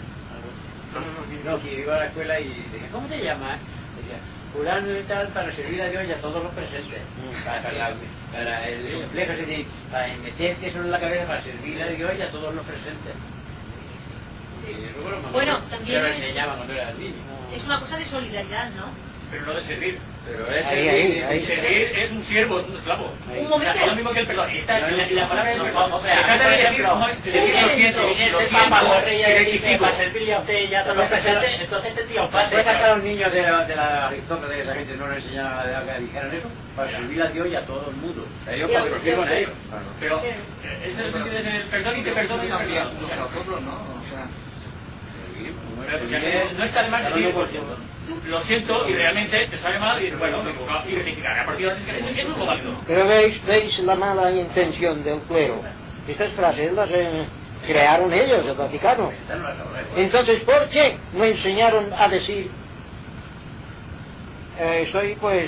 No, que iba a la escuela y decía, ¿cómo te llamas? Decía, fulano y tal, para servir a Dios y a todos los presentes. Para, para, para el complejo, es decir, para meterte eso en la cabeza, para servir a Dios y a todos los presentes. Sí, eso lo bueno, también lo es, enseñaban cuando eras niño. Es una cosa de solidaridad, ¿no? Pero no de servir. Pero es servir, ahí, ahí, ahí. servir es un siervo, es un esclavo. Un momento. Es lo mismo que el perdón. Está, no, la, la palabra no, es no, o sea, se trata de decir, no, servir lo siento, lo siento, y rectifico. Para servirle a usted y ya todos los presentes, entonces tendría un pase. ¿Puede sacar a los niños de la, de la aristócrata de esa gente no les enseñaban a que dijeran eso? Para servir a Dios y a todo el mundo. Ellos porque lo sirven a ellos. Pero ese es el sentido de el perdón y te perdono y te perdono. Nosotros no, o sea... No está de más decir, pues, lo siento y realmente te sale mal y bueno, me equivoco y rectificar. A partir de ahora es es un válido. Pero veis, veis la mala intención del clero. Estas frases las eh, crearon ellos, el Vaticano. Entonces, ¿por qué no enseñaron a decir, eh, estoy pues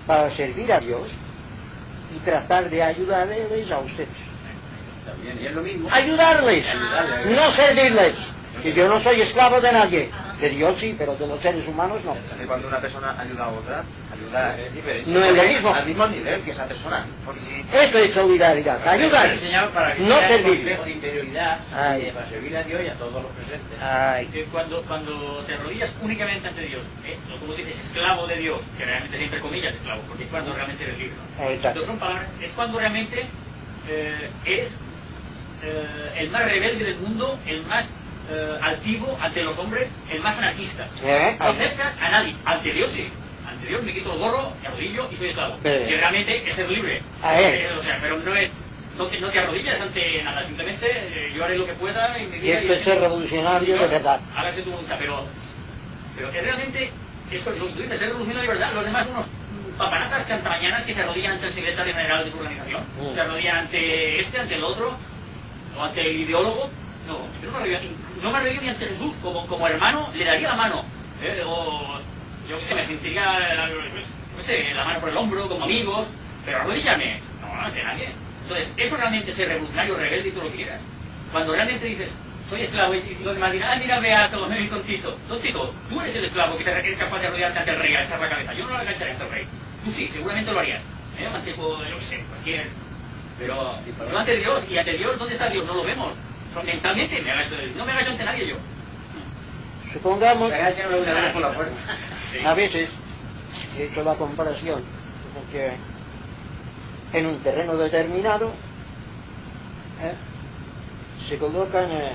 para servir a Dios y tratar de ayudarles a ustedes. También, y es lo mismo. Ayudarles, Ayudarles. no servirles. Que yo no soy esclavo de nadie. De Dios sí, pero de los seres humanos no. Y cuando una persona ayuda a otra, ayuda No es lo mismo. al mismo nivel que esa persona. Porque si... Esto es solidaridad, ayudar, Para que no sea servir. un consejo de interioridad, Ay. eh, para servir a Dios y a todos los presentes. Ay. Eh, Cuando, cuando te arrodillas únicamente ante Dios, ¿eh? O como dices, esclavo de Dios, que realmente es entre comillas esclavo, porque es cuando realmente eres libre. Exacto. Entonces son palabras, es cuando realmente eh, eres eh, el más rebelde del mundo, el más eh, altivo ante los hombres, el más anarquista. ¿Eh? No acercas a nadie, ante Dios sí. Ante Dios me quito el gorro, me arrodillo y soy esclavo. Pero- Que realmente es ser libre. A ver. Eh, o sea, pero no es... No te, no te arrodillas ante nada, simplemente eh, yo haré lo que pueda y mi Y vida... esto es ser revolucionario de verdad. Hágase tu voluntad, pero, pero es realmente eso, lo que tú dices, ser revolucionario de verdad. Los demás unos papanatas cantamañanas que se arrodillan ante el secretario general de su organización, Mm. se arrodillan ante este, ante el otro, o ante el ideólogo. No, yo no me arrodillo, no me arrodillo ni ante Jesús, como, como hermano le daría la mano, ¿eh? O yo qué sé, me sentiría, no sé, la mano por el hombro, como amigos, pero arrodillarme, no, no ante nadie. Entonces, eso realmente es ser revolucionario, rebelde y todo lo que quieras. Cuando realmente dices, soy esclavo, y los demás dirán, ah, mira, Beato, me tontito. Tontito, tú eres el esclavo que te eres capaz de arrodillarte ante el rey, a echar la cabeza. Yo no lo agacharé ante el rey. Tú sí, seguramente lo harías. ¿Eh? Ante, yo qué sé, cualquier... Pero, pero ante Dios, y ante Dios, ¿dónde está Dios? No lo vemos. So, mentalmente, me agacho, no me agacho ante nadie yo. Supongamos, Se agachan los unos por la puerta. Sí. a veces, he hecho la comparación, porque en un terreno determinado ¿eh? se colocan eh,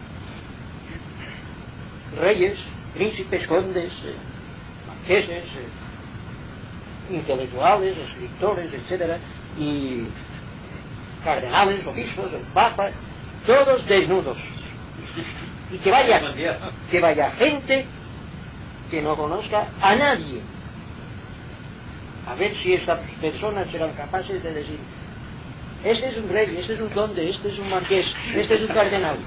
reyes, príncipes, condes, eh, marqueses, eh, intelectuales, escritores, etcétera, y cardenales, obispos, el papa, todos desnudos. Y que vaya, que vaya gente que no conozca a nadie. A ver si estas personas serán capaces de decir, este es un rey, este es un conde, este es un marqués, este es un cardenal.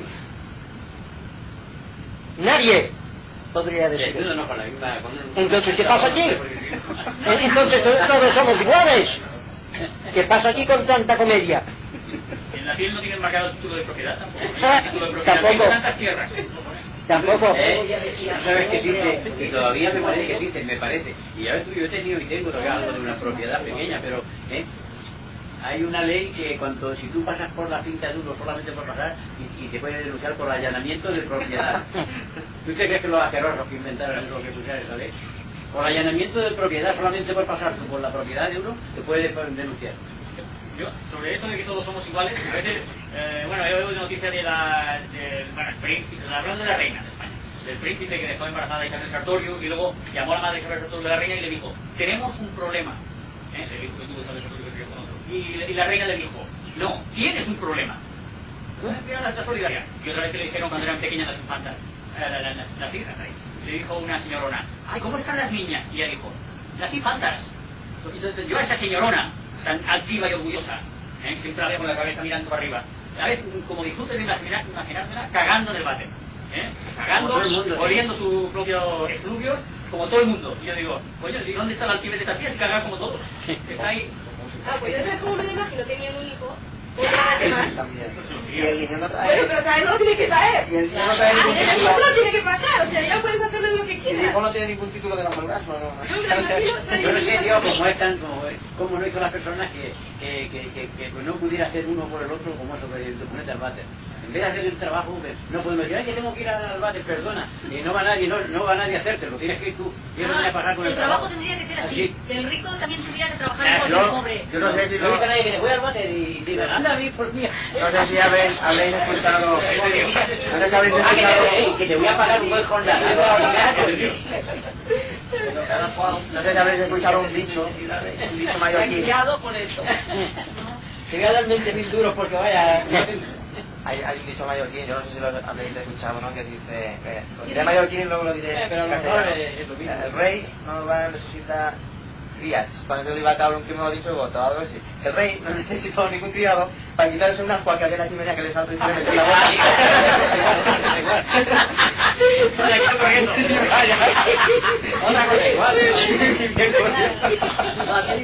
Nadie podría decir eso. Entonces, ¿qué pasa aquí? Entonces, todos somos iguales. ¿Qué pasa aquí con tanta comedia? En la piel no tienen marcado el título de propiedad tampoco. El título de propiedad. Tampoco. Hay tantas tierras. Tampoco. Eh, sabes que existe, y todavía me parece que existe, me parece. Y ya ves tú, yo he tenido y tengo todavía algo de una propiedad pequeña, pero ¿eh? hay una ley que cuando si tú pasas por la finca de uno solamente por pasar y, y te pueden denunciar por allanamiento de propiedad. ¿Tú te crees que los asquerosos que inventaron eso que pusieron esa ley? Por allanamiento de propiedad solamente por pasar tú por la propiedad de uno te pueden denunciar. Yo, sobre esto de que todos somos iguales, a veces, eh, bueno, he oído noticia de la, de, bueno, el príncipe, hablando de la reina de España, del príncipe que dejó embarazada a Isabel Sartorius y luego llamó a la madre de Isabel Sartorius de la reina y le dijo, tenemos un problema. ¿Eh? Le dijo que tuvo Isabel Sartorius que con otro. Y, y la reina le dijo, no, tienes un problema. Mira la, la solidaridad. Y otra vez le dijeron cuando eran pequeñas las infantas, eh, las, las, las hijas, ahí. Le dijo una señorona, ay, ¿cómo están las niñas? Y ella dijo, las infantas. Entonces, yo a esa señorona, tan altiva y orgullosa, ¿eh? Siempre la veo con la cabeza mirando para arriba. A ver, como disfrute de imaginar, imaginármela cagando en el váter, ¿eh? Cagando, oliendo sus propios efluvios, como todo el mundo. Y yo digo, coño, ¿y dónde está la altivez de esta tía si caga como todos? Está ahí. Ah, pues yo sé cómo me lo imagino teniendo un hijo. También. Y el niño no trae. Bueno, pero traer no tiene que traer. Y el niño no trae ningún El título. hijo no tiene que pasar, o sea, ya puedes hacerle lo que El quieras. hijo no tiene ningún título de la malgazo, ¿no? Yo no sé, Dios, cómo es tan, como, cómo no hizo las personas que, que, que, que, que pues no pudiera hacer uno por el otro como eso, que te ponete al váter. En vez de hacer el trabajo, no podemos decir, ay, que tengo que ir al váter, perdona. Y no va nadie, no, no va nadie a hacértelo, tienes que ir tú. Y eso tiene que pasar con el, El trabajo tendría que ser así. El rico también tendría que trabajar con Yo- el pobre. Yo no sé si No lo... dice nadie que te voy al váter y diga, anda, vi por mí. No sé si habéis, habéis escuchado... No sé si habéis Ah, que escuchado... te, ey, que te voy a pagar un buen jornal. No, No sé si habéis escuchado un dicho, un dicho mallorquín. por eso. Te voy a dar veinte mil duros porque vaya... Hay, hay un dicho mallorquín, yo no sé si lo habéis escuchado, ¿no? Que dice... eh, lo diré mallorquín y luego lo diré Eh, pero a en lo mejor castellano. es- es lo mismo. El rey no va a necesitar crías. Cuando se lo diga a cabrón que me lo ha dicho voto o algo así. El rey no necesita ningún criado para quitarse una ascua que había en la chimenea que le salta y se le mete en la boca. Otra cosa igual.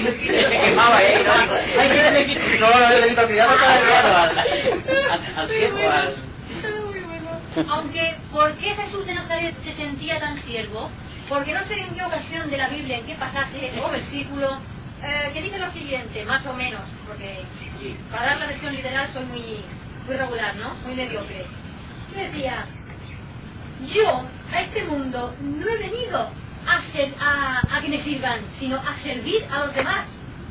se quemaba ahí, ¿no? Ay, que le quito, no, no, le quito cuidado para el lado al, al, al siervo, al... Aunque, ¿por qué Jesús de Nazaret se sentía tan siervo? Porque no sé en qué ocasión de la Biblia, en qué pasaje o versículo, eh, que dice lo siguiente, más o menos, porque para dar la versión literal soy muy, muy regular, ¿no? Muy mediocre. Decía, yo a este mundo no he venido a, ser, a, a que me sirvan, sino a servir a los demás.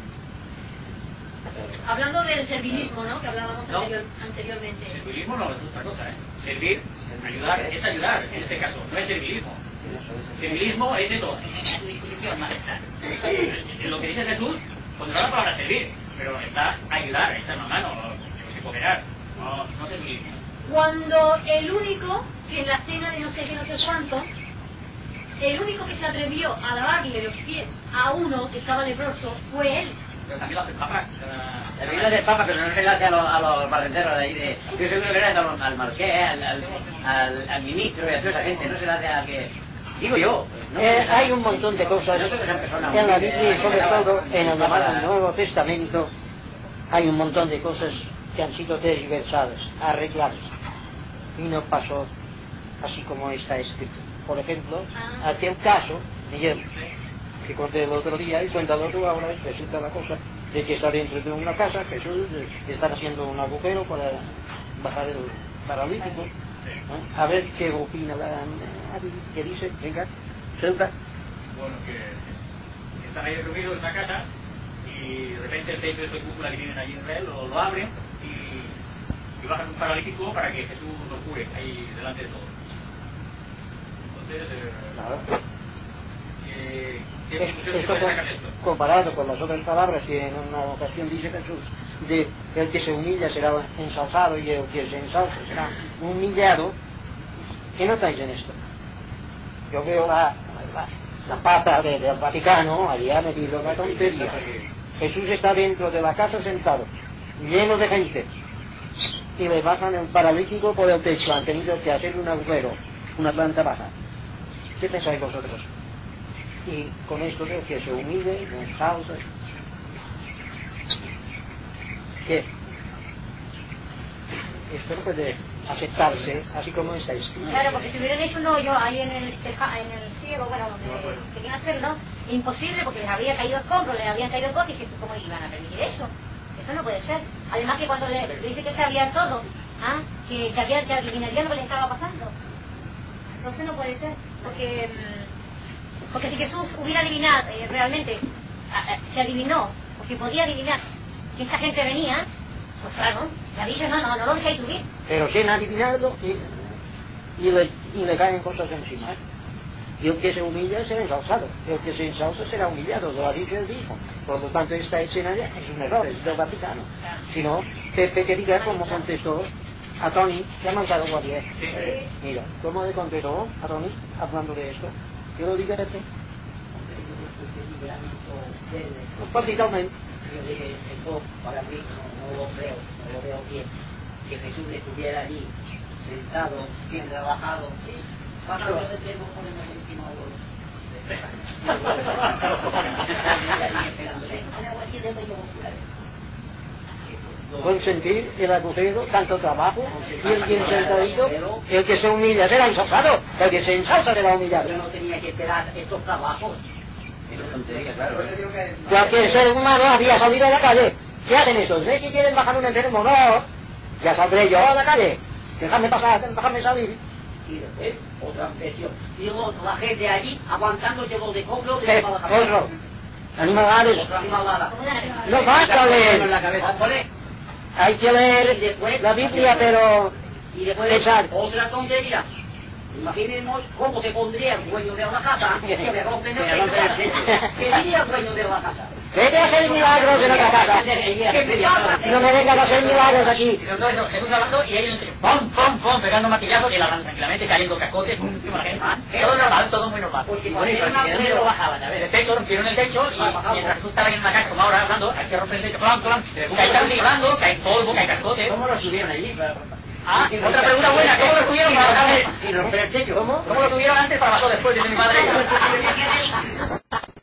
Hablando del servilismo, ¿no? Que hablábamos No. anterior, anteriormente. Servilismo no es otra cosa, ¿eh? Servir, ayudar, es ayudar en este caso, no es servilismo. Servilismo es eso, disposición, majestad. Lo que dice Jesús, pues no da la palabra servir, pero está ayudar, echar una mano, no sé, cooperar, no, no servilismo. Cuando el único que en la cena de no sé qué, no sé cuánto, el único que se atrevió a lavarle los pies a uno que estaba leproso fue él. Pero también lo hace el Papa. También lo hace el Papa, pero no se lo hace a los, a los barrenderos de ahí. De, yo seguro que era al, al marqués, al, al, al, al ministro y a toda esa gente, no se lo hace al que... Digo yo. No, eh, hay un montón de cosas no personas, en la Biblia y sobre eh, todo en el para... Nuevo Testamento hay un montón de cosas que han sido tergiversadas, arregladas y no pasó así como está escrito. Por ejemplo, aquel caso, Miguel, que conté el otro día y cuenta el otro ahora, resulta la cosa de que está dentro de una casa, Jesús eh, está haciendo un agujero para bajar el paralítico. ¿Eh? A ver qué opina la... ¿Qué dice? Venga, suelta. Bueno, que están ahí reunidos en una casa y de repente el techo de su cúpula que tienen allí en Israel lo, lo abren y, y bajan un paralítico para que Jesús lo cure ahí delante de todos. Entonces, eh, Claro. ¿qué, qué Es- conclusión se esto puede co- sacar de esto? comparado con las otras palabras que en una ocasión dice Jesús, de el que se humilla será ensalzado y el que se ensalza será humillado, ¿qué notáis en esto? Yo veo la, la, la pata de- del Vaticano, allí ha metido una tontería. Jesús está dentro de la casa sentado, lleno de gente, y le bajan el paralítico por el techo, han tenido que hacer un agujero, una planta baja. ¿Qué pensáis vosotros? Y con esto veo que se humille, se ensalza. ¿Qué? Esto no puede aceptarse así como está escrito. Claro, porque si hubieran hecho un hoyo ahí en el, teja- en el cielo, bueno, donde querían hacerlo, imposible porque les habría caído escombros, les habían caído cosas y que cómo iban a permitir eso. Eso no puede ser. Además que cuando le, le dice que sabía todo, ¿ah? que, que, había, que adivinaría lo que le estaba pasando. Entonces no puede ser, porque mm, porque si Jesús hubiera adivinado eh, realmente, a- a- se adivinó, o si podía adivinar que esta gente venía, pues claro, le ha dicho, no, no, no lo dejáis subir. Pero sin adivinarlo y, y, le, y le caen cosas encima. Y el que se humilla será ensalzado, el que se ensalza será humillado, lo ha dicho él mismo. Por lo tanto, esta escena ya es un error, es del Vaticano. Si no, Pepe que diga cómo contestó a Tony, que ha mandado Guardier. Sí. Mira, ¿cómo le contestó a Tony hablando de esto? ¿Qué lo diga Pepe? Prácticamente. Yo dije, esto para mí no, no lo veo, no lo veo bien. Que Jesús estuviera allí, sentado, bien relajado. Pasa lo que tenemos ponemos encima de los... Consentir el agujero, tanto trabajo, y el que sentadito, el que se humilla será ensalzado, el que se ensalza será humillado. Yo no tenía que esperar estos trabajos. Eso es tontería, claro. Cualquier ser humano había salido a la calle. ¿Qué hacen esos? ¿Es que quieren bajar un enfermo? No, ya saldré yo a la calle. Déjame pasar, déjame salir. Y después, otra presión. Y luego la gente allí aguantándose los de cobro de ¿Qué? la cabeza. Corro. Animalades. Otra animalada. No basta leer. En la cabeza. Hombre, Hay que y leer después, la Biblia, pero y después pensar. otra tontería. Imaginemos cómo se pondría el dueño de la casa, que me rompen el techo. ¿Qué diría el dueño de la casa? Vete a hacer milagros en otra casa. No me vengas a hacer milagros aquí. Y sobre todo eso, Jesús hablando y ellos entre pom, pom, pom, pegando martillazos y la van tranquilamente cayendo cascotes, pum, encima de la gente. Todo normal, todo muy normal. Porque Y bonito, cuando ¿de era dónde una lo bajaban? A ver, el techo, rompieron el techo y mientras Jesús estaba en una casa como ahora hablando, hay que romper el techo, clam, clam, cae taxi hablando, cae polvo, cae cascotes. ¿Cómo lo subieron allí? Ah, otra pregunta buena, ¿cómo lo subieron para bajar el... Sin romper el techo. ¿Cómo? ¿Cómo lo subieron antes para bajarlo después? Dice mi madre.